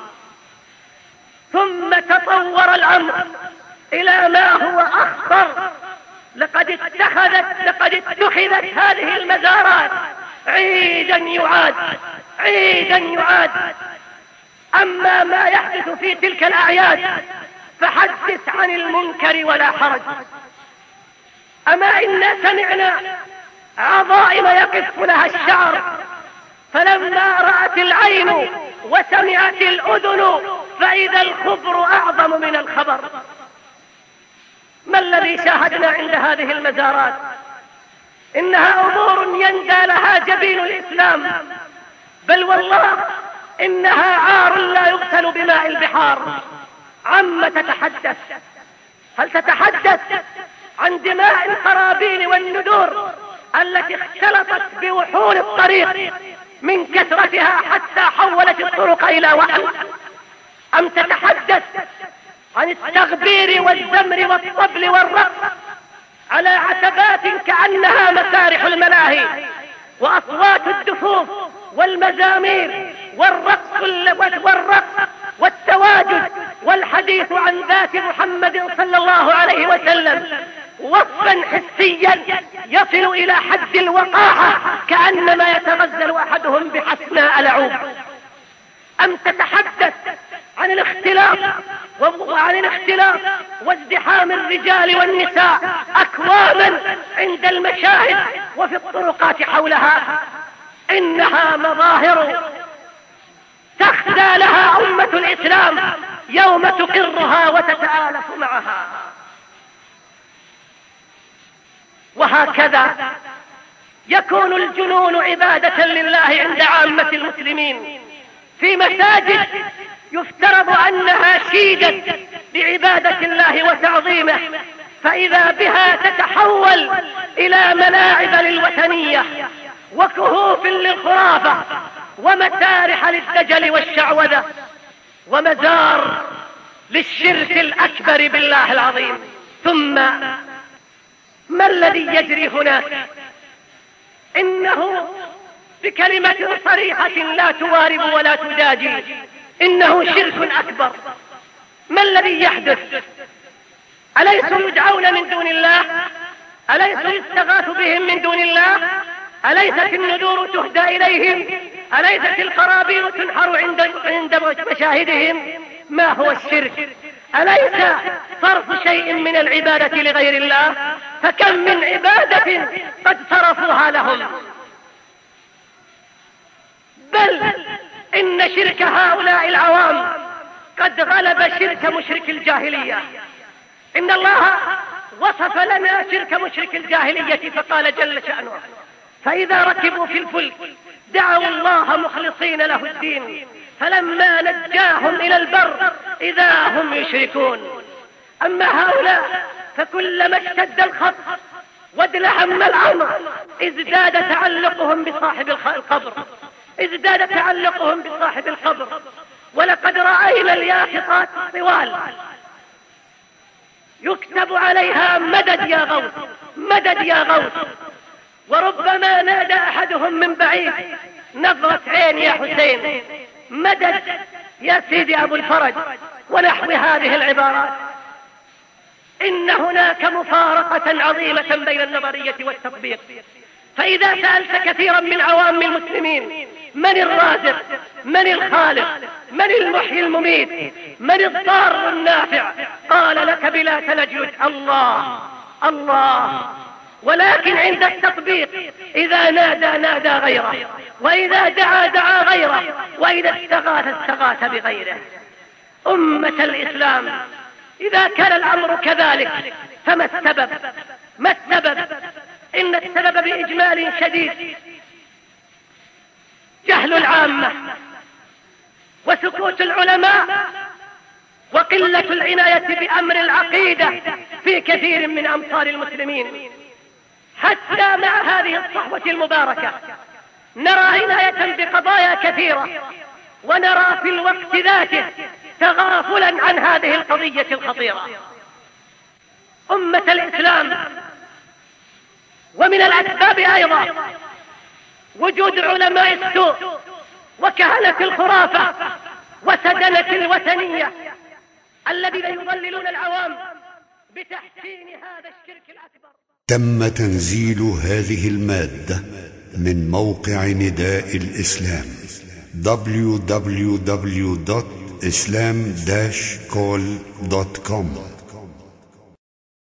[SPEAKER 3] ثم تطور الأمر إلى ما هو أخطر، لقد اتخذت لقد اتخذت هذه المزارات عيدا يعاد عيدا يعاد. أما ما يحدث في تلك الأعياد فحدث عن المنكر ولا حرج. أما إنا سمعنا عظائم يقف لها الشعر، فلما رأت العين وسمعت الأذن فإذا الخبر أعظم من الخبر. ما الذي شاهدنا عند هذه المزارات؟ إنها أمور يندى لها جبين الإسلام، بل والله إنها عار لا يغسل بماء البحار، عما تتحدث؟ هل تتحدث عن دماء القرابين والندور التي اختلطت بوحول الطريق من كثرتها حتى حولت الطرق إلى وحل، أم تتحدث عن التغبير والزمر والطبل والرقص على عتبات كأنها مسارح الملاهي، وأصوات الدفوف والمزامير والرقص والرقص والتواجد والحديث عن ذات محمد صلى الله عليه وسلم وصفا حسيا يصل إلى حد الوقاحة كأنما يتغزل أحدهم بحسناء لعوب؟ أم تتحدث عن الاختلاط وعن الاختلاط وازدحام الرجال والنساء أكواما عند المشاهد وفي الطرقات حولها؟ إنها مظاهر تخزى لها أمة الإسلام يوم تقرها وتتآلف معها. وهكذا يكون الجنون عبادة لله عند عامة المسلمين في مساجد يفترض أنها شيدت بعبادة الله وتعظيمه، فإذا بها تتحول إلى ملاعب للوثنية وكهوف للخرافة ومسارح للدجل والشعوذة ومزار للشرك الأكبر بالله العظيم. ثم ما الذي يجري هناك؟ إنه بكلمة صريحة لا توارب ولا تجادل إنه شرك أكبر. ما الذي يحدث؟ أليسوا يدعون من دون الله؟ أليسوا يستغاث بهم من دون الله؟ أليست النذور تهدى إليهم؟ أليست القرابين تنحر عند عند مشاهدهم؟ ما هو الشرك؟ أليس صرف شيء من العبادة لغير الله؟ فكم من عبادة قد صرفوها لهم. بل إن شرك هؤلاء العوام قد غلب شرك مشرك الجاهلية. إن الله وصف لنا شرك مشرك الجاهلية فقال جل شأنه: فإذا ركبوا في الفلك دعوا الله مخلصين له الدين فلما نجاهم إلى البر إذا هم يشركون. أما هؤلاء فكلما اشتد الخط وادلهم الأمر ازداد تعلقهم بصاحب القبر ازداد تعلقهم بصاحب القبر. ولقد رأينا اليافطات الطوال يكتب عليها مدد يا غوث مدد يا غوث، وربما نادى أحدهم من بعيد: نظرة عين يا حسين، مدد يا سيدي أبو الفرج، ونحو هذه العبارات. إن هناك مفارقة عظيمة بين النظرية والتطبيق. فإذا سألت كثيرا من عوام المسلمين: من الرازق؟ من الخالق؟ من المحيي المميت؟ من الضار النافع؟ قال لك بلا تلجد: الله الله. ولكن عند التطبيق إذا نادى نادى غيره، وإذا دعا دعا غيره، وإذا استغاث استغاث بغيره. أمة الإسلام، إذا كان الأمر كذلك فما السبب؟ ما السبب؟ إن السبب بإجمال شديد جهل العامة وسكوت العلماء وقلة العناية بأمر العقيدة في كثير من أمصار المسلمين. حتى مع هذه الصحوة المباركة نرى عناية بقضايا كثيرة، ونرى في الوقت ذاته تغافلا عن هذه القضية الخطيرة. أمة الإسلام، ومن الأسباب أيضا وجود علماء السوء وكهنة الخرافة وسدنة الوثنية الذين يضللون العوام بتحسين هذا الشرك الأكبر.
[SPEAKER 15] تم تنزيل هذه المادة من موقع نداء الإسلام دبليو دبليو دبليو دوت إسلام داش كول دوت كوم.